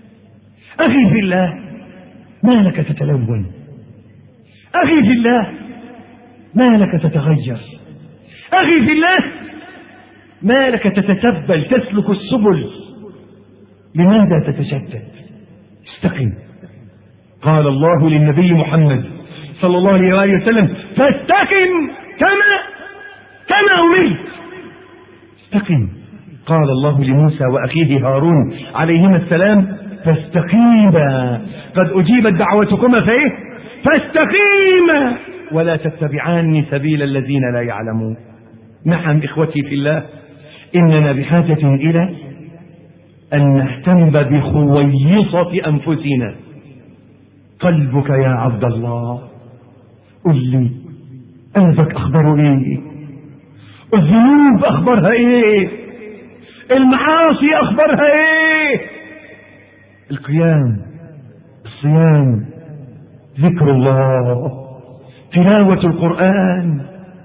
[SPEAKER 1] أخي في الله، ما لك تتلون؟ أخي في الله، ما لك تتغير؟ أخي في الله، ما لك تتسبل تسلك السبل؟ لماذا تتشتت؟ استقم. قال الله للنبي محمد صلى الله عليه وسلم فاستقم كما كما أمرت. استقم. قال الله لموسى وأخيه هارون عليهما السلام فاستقيما قد أجيبت دعوتكما فإيه فاستقيما ولا تتبعان سبيل الذين لا يعلمون. نعم إخوتي في الله، إننا بحاجة إلى أن نهتم بخويصة أنفسنا. قلبك يا عبد الله، قل لي قلبك أخبره إيه؟ الذنوب أخبرها إيه؟ المعاصي أخبرها إيه؟ القيام، الصيام، ذكر الله، تلاوة القرآن.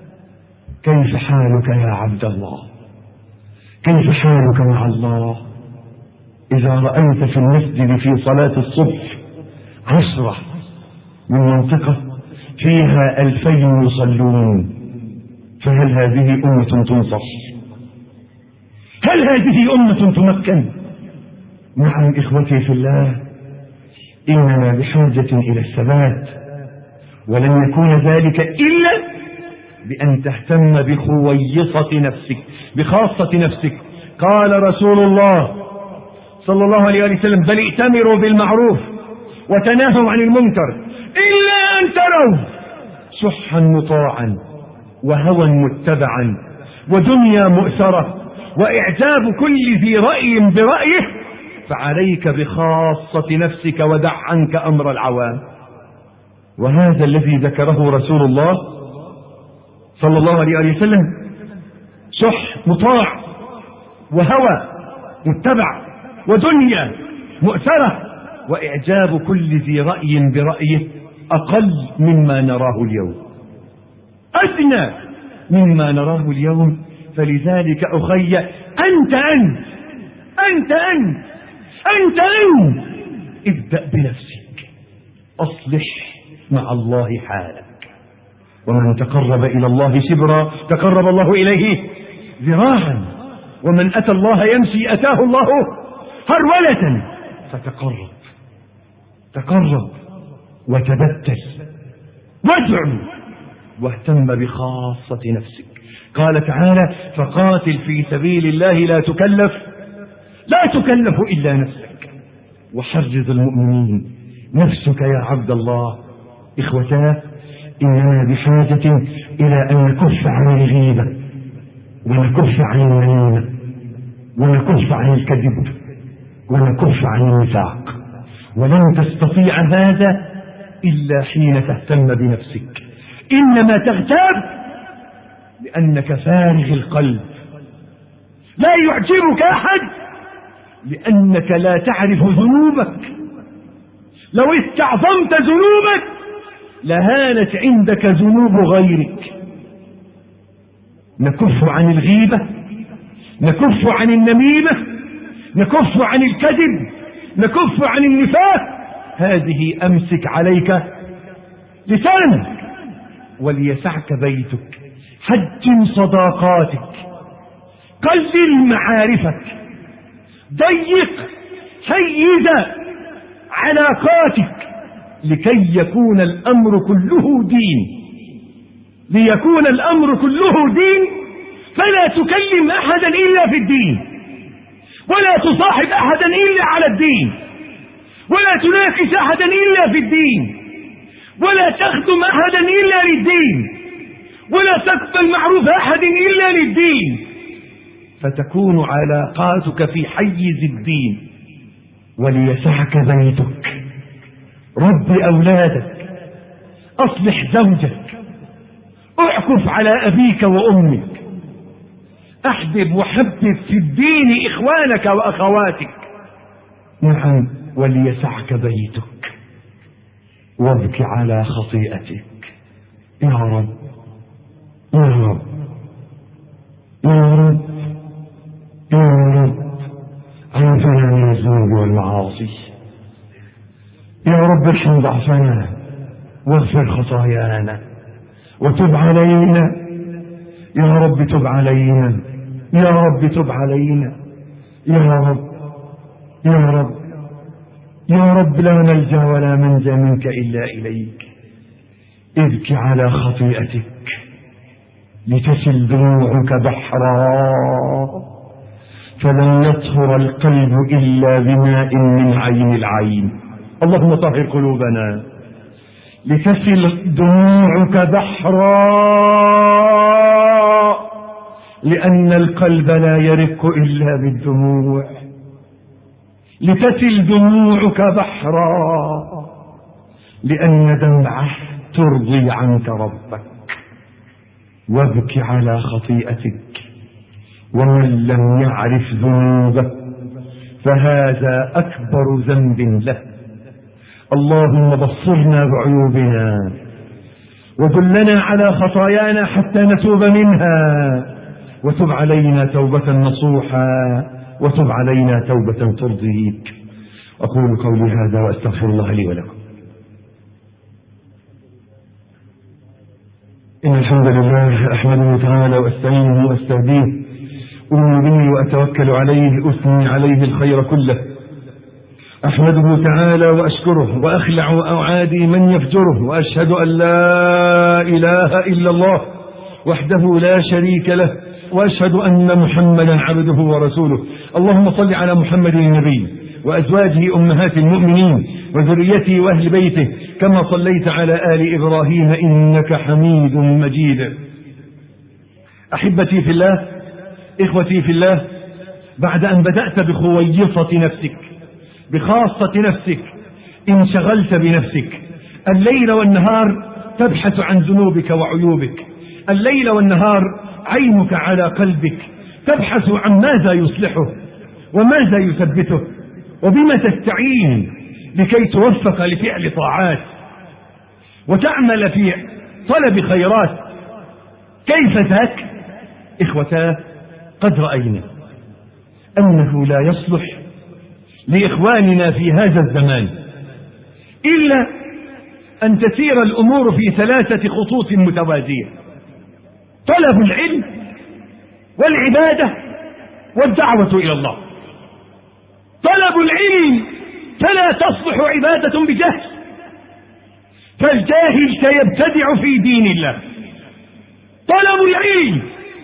[SPEAKER 1] كيف حالك يا عبد الله؟ كيف حالك مع الله؟ إذا رأيت في المسجد في صلاة الصبح عشرة من منطقة فيها ألفين يصلون، فهل هذه أمة تنصر؟ هل هذه أمة تمكن؟ نعم إخوتي في الله، إننا بحاجة إلى الثبات، ولن يكون ذلك إلا بأن تهتم بخويصة نفسك، بخاصة نفسك. قال رسول الله صلى الله عليه وسلم بل ائتمروا بالمعروف وتناهوا عن المنكر إلا أن تروا شحا مطاعا وهوى متبعا ودنيا مؤثرة وإعجاب كل ذي رأي برأيه، فعليك بخاصة نفسك ودع عنك أمر العوام. وهذا الذي ذكره رسول الله صلى الله عليه وسلم، شح مطاع وهوى متبع ودنيا مؤثرة وإعجاب كل ذي رأي برأيه، أقل مما نراه اليوم، أدنى مما نراه اليوم. فلذلك أخي أنت أنت أنت أنت أنت أنت ابدأ بنفسك، أصلح مع الله حالك. ومن تقرب إلى الله شبرا تقرب الله إليه ذراعا، ومن أتى الله يمشي أتاه الله هرولة. فتقرب، تقرب وتبتل وادعو واهتم بخاصة نفسك. قال تعالى فقاتل في سبيل الله لا تكلف لا تكلف إلا نفسك وحرض المؤمنين. نفسك يا عبد الله. إخوتاه، إننا بحاجة إلى أن نكف عن الغيبة ونكف عن النميمة ونكف عن الكذب ونكف عن النفاق، ولن تستطيع هذا إلا حين تهتم بنفسك. إنما تغتاب لأنك فارغ القلب، لا يعجبك أحد لأنك لا تعرف ذنوبك. لو استعظمت ذنوبك لهانت عندك ذنوب غيرك. نكف عن الغيبة، نكف عن النميمة، نكف عن الكذب، نكف عن النفاق. هذه أمسك عليك لسانك، وليسعك بيتك. حجم صداقاتك، قلل معارفك، ضيق حيز علاقاتك، لكي يكون الأمر كله دين. ليكون الأمر كله دين فلا تكلم أحدا إلا في الدين، ولا تصاحب أحدا إلا على الدين، ولا تناقش أحدا إلا في الدين، ولا تخدم أحدا إلا للدين، ولا تقبل معروف أحد إلا للدين، فتكون علاقاتك في حيز الدين. وليسعك بيتك، رب أولادك، أصلح زوجك، اعكف على أبيك وأمك، أحبب وحبب في الدين إخوانك وأخواتك. نعم، وليسعك بيتك، وابك على خطيئتك. يا رب يا رب يا رب يا رب، عافنا من الذنوب والمعاصي. يا رب ارحم ضعفنا واغفر خطايانا وتب علينا. يا رب تب علينا، يا رب تب علينا، يا رب يا رب يا رب. لا ملجأ ولا منجا منك إلا إليك. ابك على خطيئتك لتسل دموعك بحرا، فلن يطهر القلب إلا بماء من عين العين. اللهم طهر قلوبنا. لتسل دموعك بحرا، لأن القلب لا يرق إلا بالدموع. لتسل دموعك بحرا، لأن دمعه ترضي عنك ربك. وابك على خطيئتك، ومن لم يعرف ذنوبه فهذا أكبر ذنب له. اللهم بصرنا بعيوبنا ودلنا على خطايانا حتى نتوب منها، وتب علينا توبة نصوحا، وتب علينا توبة ترضيك. أقول قولي هذا وأستغفر الله لي ولكم. إن الحمد لله أحمده تعالى وأستعينه وأستهديه، أؤمن به وأتوكل عليه، أثني عليه الخير كله. أحمده تعالى وأشكره وأخلع وأعادي من يفجره، وأشهد أن لا إله إلا الله وحده لا شريك له، وأشهد أن محمدا عبده ورسوله. اللهم صل على محمد النبي وأزواجه أمهات المؤمنين وذريته وأهل بيته كما صليت على آل إبراهيم إنك حميد مجيد. أحبتي في الله، إخوتي في الله، بعد أن بدأت بخويصة نفسك، بخاصة نفسك، انشغلت بنفسك الليل والنهار تبحث عن ذنوبك وعيوبك. الليل والنهار عينك على قلبك تبحث عن ماذا يصلحه وماذا يثبته وبما تستعين لكي توفق لفعل طاعات وتعمل في طلب خيرات. كيف ذاك؟ إخوتاه، قد رأينا أنه لا يصلح لإخواننا في هذا الزمان إلا أن تسير الأمور في ثلاثة خطوط متوازية: طلب العلم والعبادة والدعوة إلى الله. طلب العلم، فلا تصلح عبادة بجهل، فالجاهل سيبتدع في دين الله. طلب العلم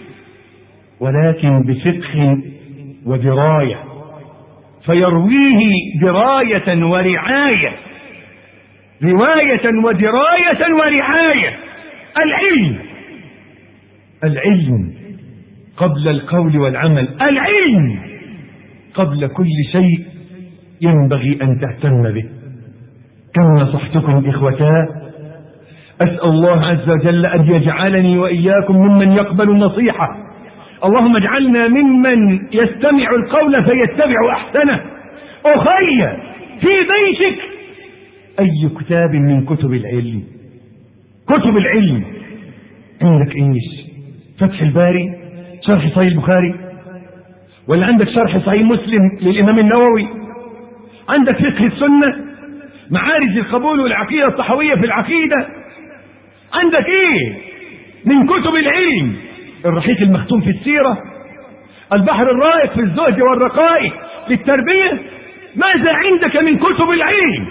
[SPEAKER 1] ولكن بفقه ودراية، فيرويه دراية ورعاية، رواية ودراية ورعاية. العلم العلم قبل القول والعمل، العلم قبل كل شيء ينبغي أن تهتم به. كم نصحتكم إخوتاه، أسأل الله عز وجل أن يجعلني وإياكم ممن يقبل النصيحة اللهم اجعلنا ممن يستمع القول فيتبع أحسنه. أخي في بيتك أي كتاب من كتب العلم، كتب العلم عندك إيش؟ فتح الباري، شرح صحيح البخاري، ولا عندك شرح صحيح مسلم للإمام النووي؟ عندك فقه السنة، معارج القبول والعقيدة الطحوية في العقيدة؟ عندك إيه من كتب العلم؟ الرحيق المختوم في السيرة، البحر الرائق في الزهد والرقائق للتربية. ماذا عندك من كتب العلم؟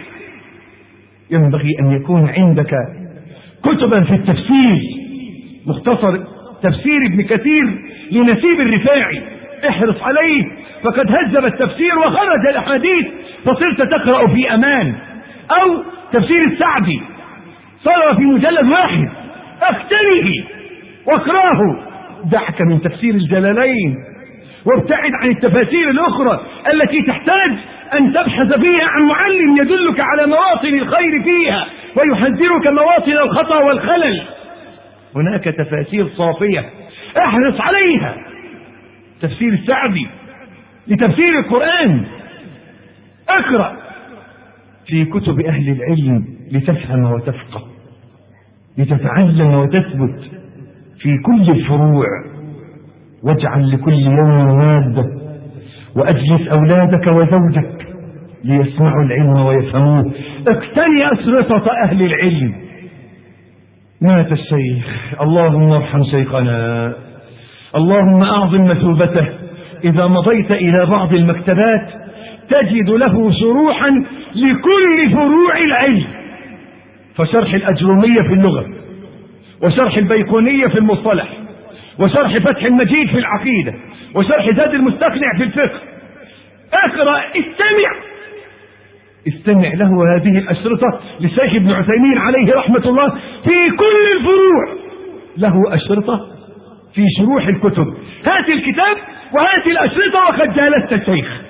[SPEAKER 1] ينبغي أن يكون عندك كتبا في التفسير، مختصر تفسير ابن كثير لنسيب الرفاعي، احرص عليه فقد هذب التفسير وخرج الأحاديث فصرت تقرأ في أمان. أو تفسير السعدي صار في مجلد واحد، اقتنه واقراه. دعك من تفسير الجلالين وابتعد عن التفاسير الأخرى التي تحتاج أن تبحث فيها عن معلم يدلك على مواطن الخير فيها ويحذرك مواطن الخطأ والخلل. هناك تفاسير صافية احرص عليها. تفسير السعدي لتفسير القرآن، اقرأ في كتب أهل العلم لتفهم وتفقه، لتتعلم وتثبت في كل الفروع. واجعل لكل يوم مادة، وأجلس أولادك وزوجك ليسمعوا العلم ويفهموه. اقتني أسرطة أهل العلم. مات الشيخ، اللهم ارحم شيخنا، اللهم أعظم مثوبته. إذا مضيت إلى بعض المكتبات تجد له شروحا لكل فروع العلم، فشرح الأجرومية في اللغة، وشرح البيقونية في المصطلح، وشرح فتح المجيد في العقيدة، وشرح زاد المستقنع في الفقه. اقرأ، استمع استمع له هذه الأشرطة للشيخ ابن عثيمين عليه رحمة الله في كل الفروع، له أشرطة في شروح الكتب. هات الكتاب وهات الأشرطة وقد جالست الشيخ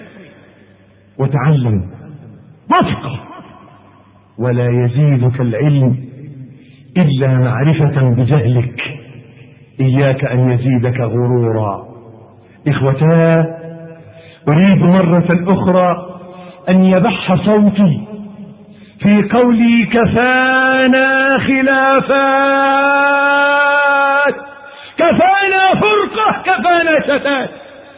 [SPEAKER 1] وتعلم وافقه. ولا يزيدك العلم إلا معرفة بجهلك، إياك أن يزيدك غرورا. إخوتاه، أريد مرة أخرى أن يبح صوتي في قولي كفانا خلافات، كفانا فرقة، كفانا شتات.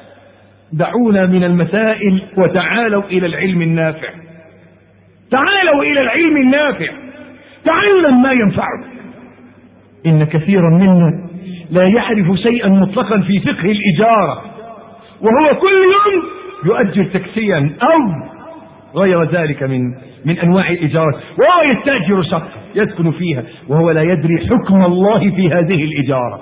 [SPEAKER 1] دعونا من المسائل وتعالوا إلى العلم النافع، تعالوا إلى العلم النافع، تعلم ما ينفعك. إن كثيرا منا لا يعرف شيئا مطلقا في فقه الإجارة، وهو كل يوم يؤجر تاكسيا أو غير ذلك من من أنواع الإجارات، وهو يستأجر شقة يسكن فيها وهو لا يدري حكم الله في هذه الإجارة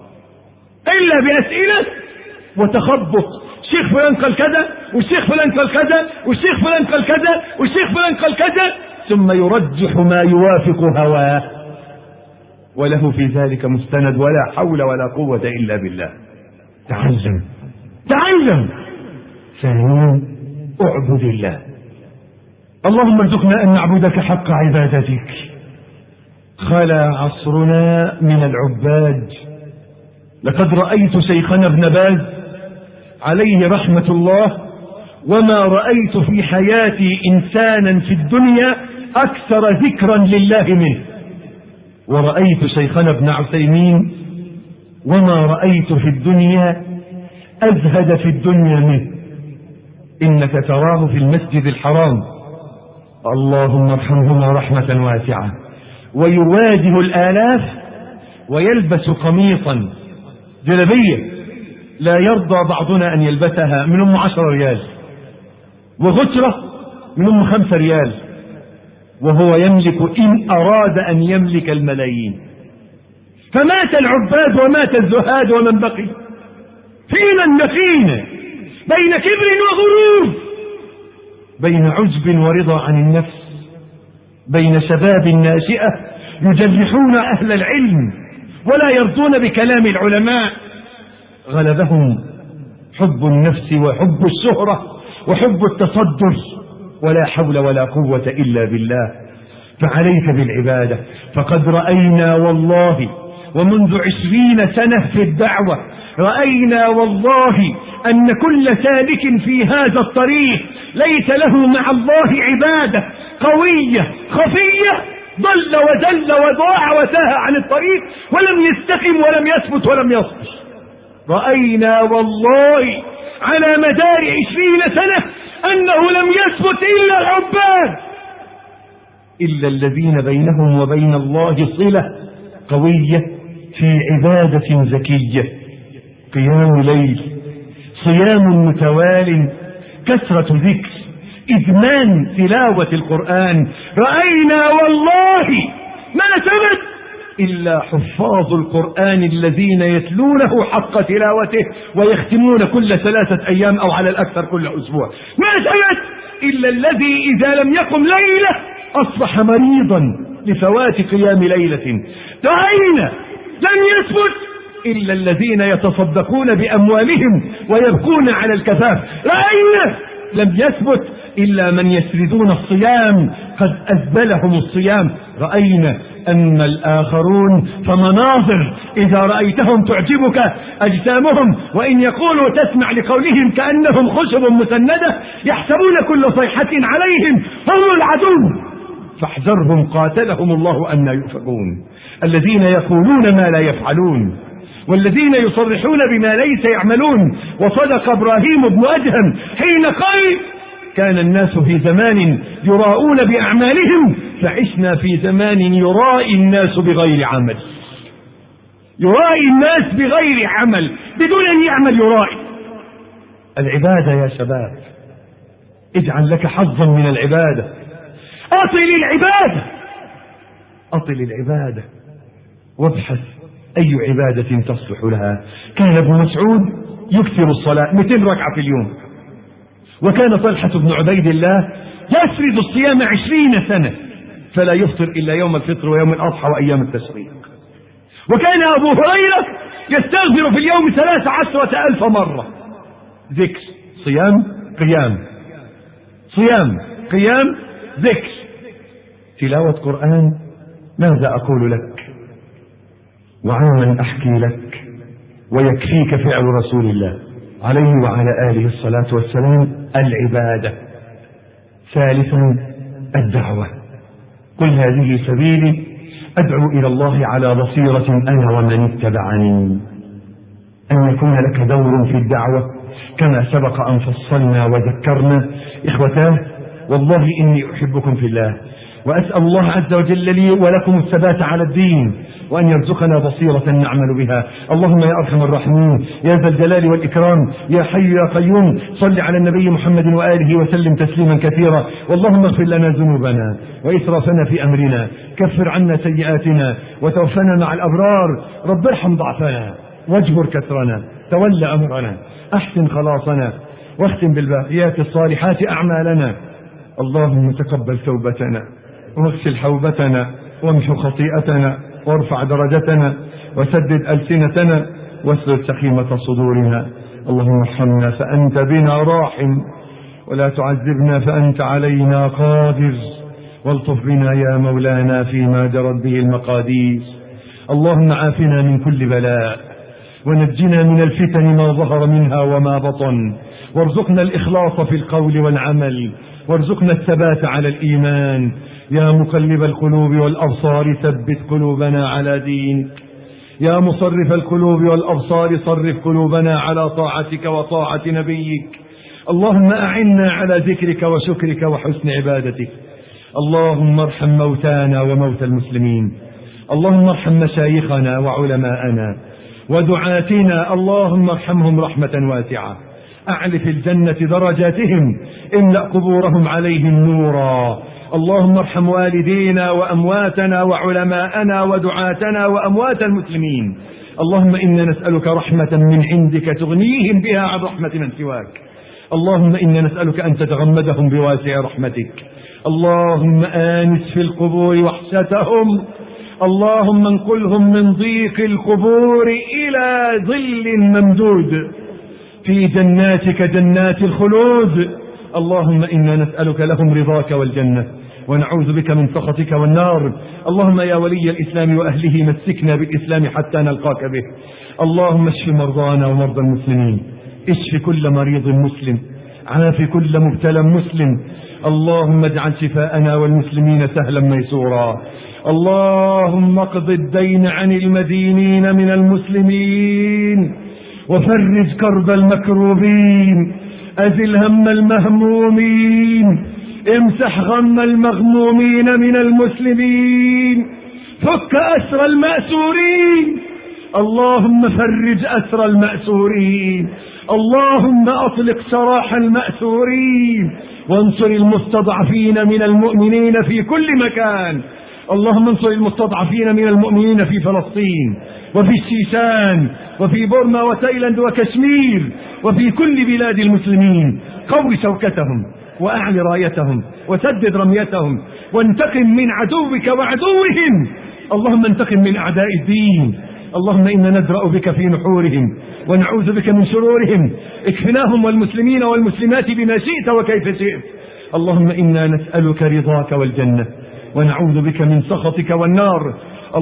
[SPEAKER 1] إلا بأسئلة وتخبط. الشيخ فلان قال كذا، والشيخ فلان قال كذا، والشيخ فلان قال كذا، والشيخ فلان قال كذا، ثم يرجح ما يوافق هواه، وله في ذلك مستند ولا حول ولا قوة إلا بالله. تعلم تعلم. ثانيا، اعبد الله. اللهم ارزقنا أن نعبدك حق عبادتك. خلا عصرنا من العباد. لقد رأيت شيخنا ابن باز عليه رحمة الله، وما رأيت في حياتي إنسانا في الدنيا أكثر ذكرا لله منه. ورأيت شيخنا ابن عثيمين، وما رأيت في الدنيا أزهد في الدنيا منه. إنك تراه في المسجد الحرام، اللهم ارحمهما رحمة واسعة، ويواجه الآلاف ويلبس قميصا جلبية لا يرضى بعضنا أن يلبسها من أم عشر ريال، وغترة من أم خمسة ريال، وهو يملك إن أراد أن يملك الملايين. فمات العباد ومات الزهاد، ومن بقي فينا النخين بين كبر وغرور، بين عجب ورضا عن النفس، بين شباب ناشئة يجرحون أهل العلم ولا يرضون بكلام العلماء. غلبهم حب النفس وحب الشهرة وحب التصدر، ولا حول ولا قوة إلا بالله. فعليك بالعبادة، فقد رأينا والله ومنذ عشرين سنة في الدعوة رأينا والله أن كل سالك في هذا الطريق ليس له مع الله عبادة قوية خفية ضل وزل وضاع وتاه عن الطريق ولم يستقم ولم يثبت ولم يصبر. رأينا والله على مدار عشرين سنة أنه لم يثبت إلا العباد، إلا الذين بينهم وبين الله صلة قوية في عبادة زكية، قيام ليل، صيام متوال، كثرة ذكر، إدمان تلاوة القرآن. رأينا والله ما ثبت إلا حفاظ القرآن الذين يتلونه حق تلاوته ويختمون كل ثلاثة أيام أو على الأكثر كل أسبوع. ما ثبت إلا الذي إذا لم يقم ليلة أصبح مريضا لفوات قيام ليلة. رأينا لم يثبت إلا الذين يتصدقون بأموالهم ويبكون على الكفاف. رأينا لم يثبت إلا من يسردون الصيام قد أذبلهم الصيام. رأينا أن الآخرون فمناظر إذا رأيتهم تعجبك أجسامهم، وإن يقولوا تسمع لقولهم كأنهم خشب مسندة، يحسبون كل صيحة عليهم هم العدو فاحذرهم قاتلهم الله أن يؤفكون. الذين يقولون ما لا يفعلون والذين يصرحون بما ليس يعملون. وصدق إبراهيم بن أدهم حين قال كان الناس في زمان يراؤون بأعمالهم فعشنا في زمان يرائي الناس بغير عمل. يرائي الناس بغير عمل بدون أن يعمل يرائي. العبادة يا شباب اجعل لك حظا من العبادة. أطل العبادة أطل العبادة وابحث أي عبادة تصلح لها. كان ابن مسعود يكثر الصلاة مئتين ركعة في اليوم، وكان طلحة بن عبيد الله يسرد الصيام عشرين سنة فلا يفطر إلا يوم الفطر ويوم الأضحى وأيام التشريق. وكان أبو هريرة يستغفر في اليوم ثلاث عشرة ألف مرة. ذكر صيام قيام صيام قيام ذكر تلاوة قرآن. ماذا أقول لك وعمن أحكي لك ويكفيك فعل رسول الله عليه وعلى آله الصلاة والسلام. العبادة. ثالثا الدعوة. قل هذه سبيلي أدعو إلى الله على بصيرة أنا ومن اتبعني. أن يكون لك دور في الدعوة كما سبق أن فصلنا وذكرنا. إخوتاه والله إني أحبكم في الله، وأسأل الله عز وجل لي ولكم الثبات على الدين، وأن يرزقنا بصيرة نعمل بها. اللهم يا أرحم الراحمين يا ذا الجلال والإكرام يا حي يا قيوم صل على النبي محمد وآله وسلم تسليما كثيرا. واللهم اغفر لنا ذنوبنا وإسرافنا في أمرنا، كفر عنا سيئاتنا وتوفنا مع الأبرار. رب ارحم ضعفنا واجبر كسرنا، تول أمرنا، أحسن خلاصنا، واختم بالباقيات الصالحات أعمالنا. اللهم تقبل توبتنا واغسل حوبتنا وامحو خطيئتنا وارفع درجتنا وسدد ألسنتنا واسلل سخيمة صدورنا. اللهم ارحمنا فأنت بنا راحم، ولا تعذبنا فأنت علينا قادر، والطف بنا يا مولانا فيما جرت به المقادير. اللهم عافنا من كل بلاء، ونجنا من الفتن ما ظهر منها وما بطن، وارزقنا الإخلاص في القول والعمل، وارزقنا الثبات على الإيمان. يا مقلب القلوب والأبصار ثبت قلوبنا على دينك. يا مصرف القلوب والأبصار صرف قلوبنا على طاعتك وطاعة نبيك. اللهم أعنا على ذكرك وشكرك وحسن عبادتك. اللهم ارحم موتانا وموتى المسلمين. اللهم ارحم مشايخنا وعلماءنا ودعاتنا. اللهم ارحمهم رحمة واسعة، أعل في الجنة درجاتهم، املأ قبورهم عليهم نورا. اللهم ارحم والدينا وأمواتنا وعلماءنا ودعاتنا وأموات المسلمين. اللهم إنا نسألك رحمة من عندك تغنيهم بها عن رحمة من سواك. اللهم إنا نسألك أن تتغمدهم بواسع رحمتك. اللهم آنس في القبور وحشتهم. اللهم انقلهم من ضيق القبور إلى ظل ممدود في جناتك جنات الخلود. اللهم إنا نسألك لهم رضاك والجنة، ونعوذ بك من سخطك والنار. اللهم يا ولي الإسلام وأهله مسكنا بالإسلام حتى نلقاك به. اللهم اشف مرضانا ومرضى المسلمين، اشف كل مريض مسلم، عاف كل مبتلى مسلم. اللهم اجعل شفاءنا والمسلمين سهلا ميسورا. اللهم اقض الدين عن المدينين من المسلمين، وفرج كرب المكروبين، أزل هم المهمومين، امسح غم المغمومين من المسلمين، فك أسر المأسورين. اللهم فرج أسر المأسورين، اللهم أطلق سراح المأسورين، وانصر المستضعفين من المؤمنين في كل مكان. اللهم انصر المستضعفين من المؤمنين في فلسطين وفي الشيشان وفي بورما وتايلاند وكشمير وفي كل بلاد المسلمين. قو شوكتهم وأعل رايتهم وسدد رميتهم، وانتقم من عدوك وعدوهم. اللهم انتقم من أعداء الدين. اللهم إنا ندرأ بك في نحورهم ونعوذ بك من شرورهم. اكفناهم والمسلمين والمسلمات بما شئت وكيف شئت. اللهم إنا نسألك رضاك والجنة، ونعوذ بك من سخطك والنار.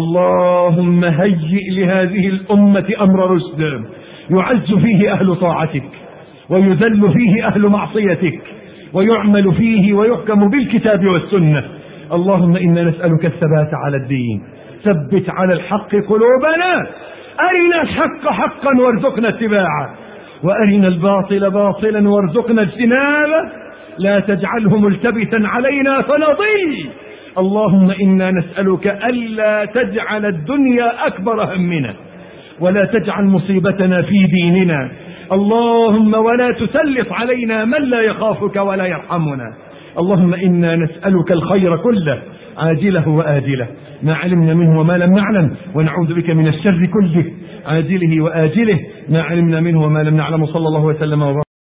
[SPEAKER 1] اللهم هيئ لهذه الأمة أمر رشد، يعز فيه أهل طاعتك ويذل فيه أهل معصيتك، ويعمل فيه ويحكم بالكتاب والسنة. اللهم إنا نسألك الثبات على الدين، ثبت على الحق قلوبنا، أرنا الحق حقا وارزقنا اتباعه، وأرنا الباطل باطلا وارزقنا اجتنابه، لا تجعله ملتبسا علينا فنضل. اللهم إنا نسألك ألا تجعل الدنيا أكبر همنا، ولا تجعل مصيبتنا في ديننا. اللهم ولا تسلط علينا من لا يخافك ولا يرحمنا. اللهم إنا نسألك الخير كله عاجله وآجله، ما علمنا منه وما لم نعلم، ونعوذ بك من الشر كله عاجله وآجله، ما علمنا منه وما لم نعلم. صلى الله وسلم وبارك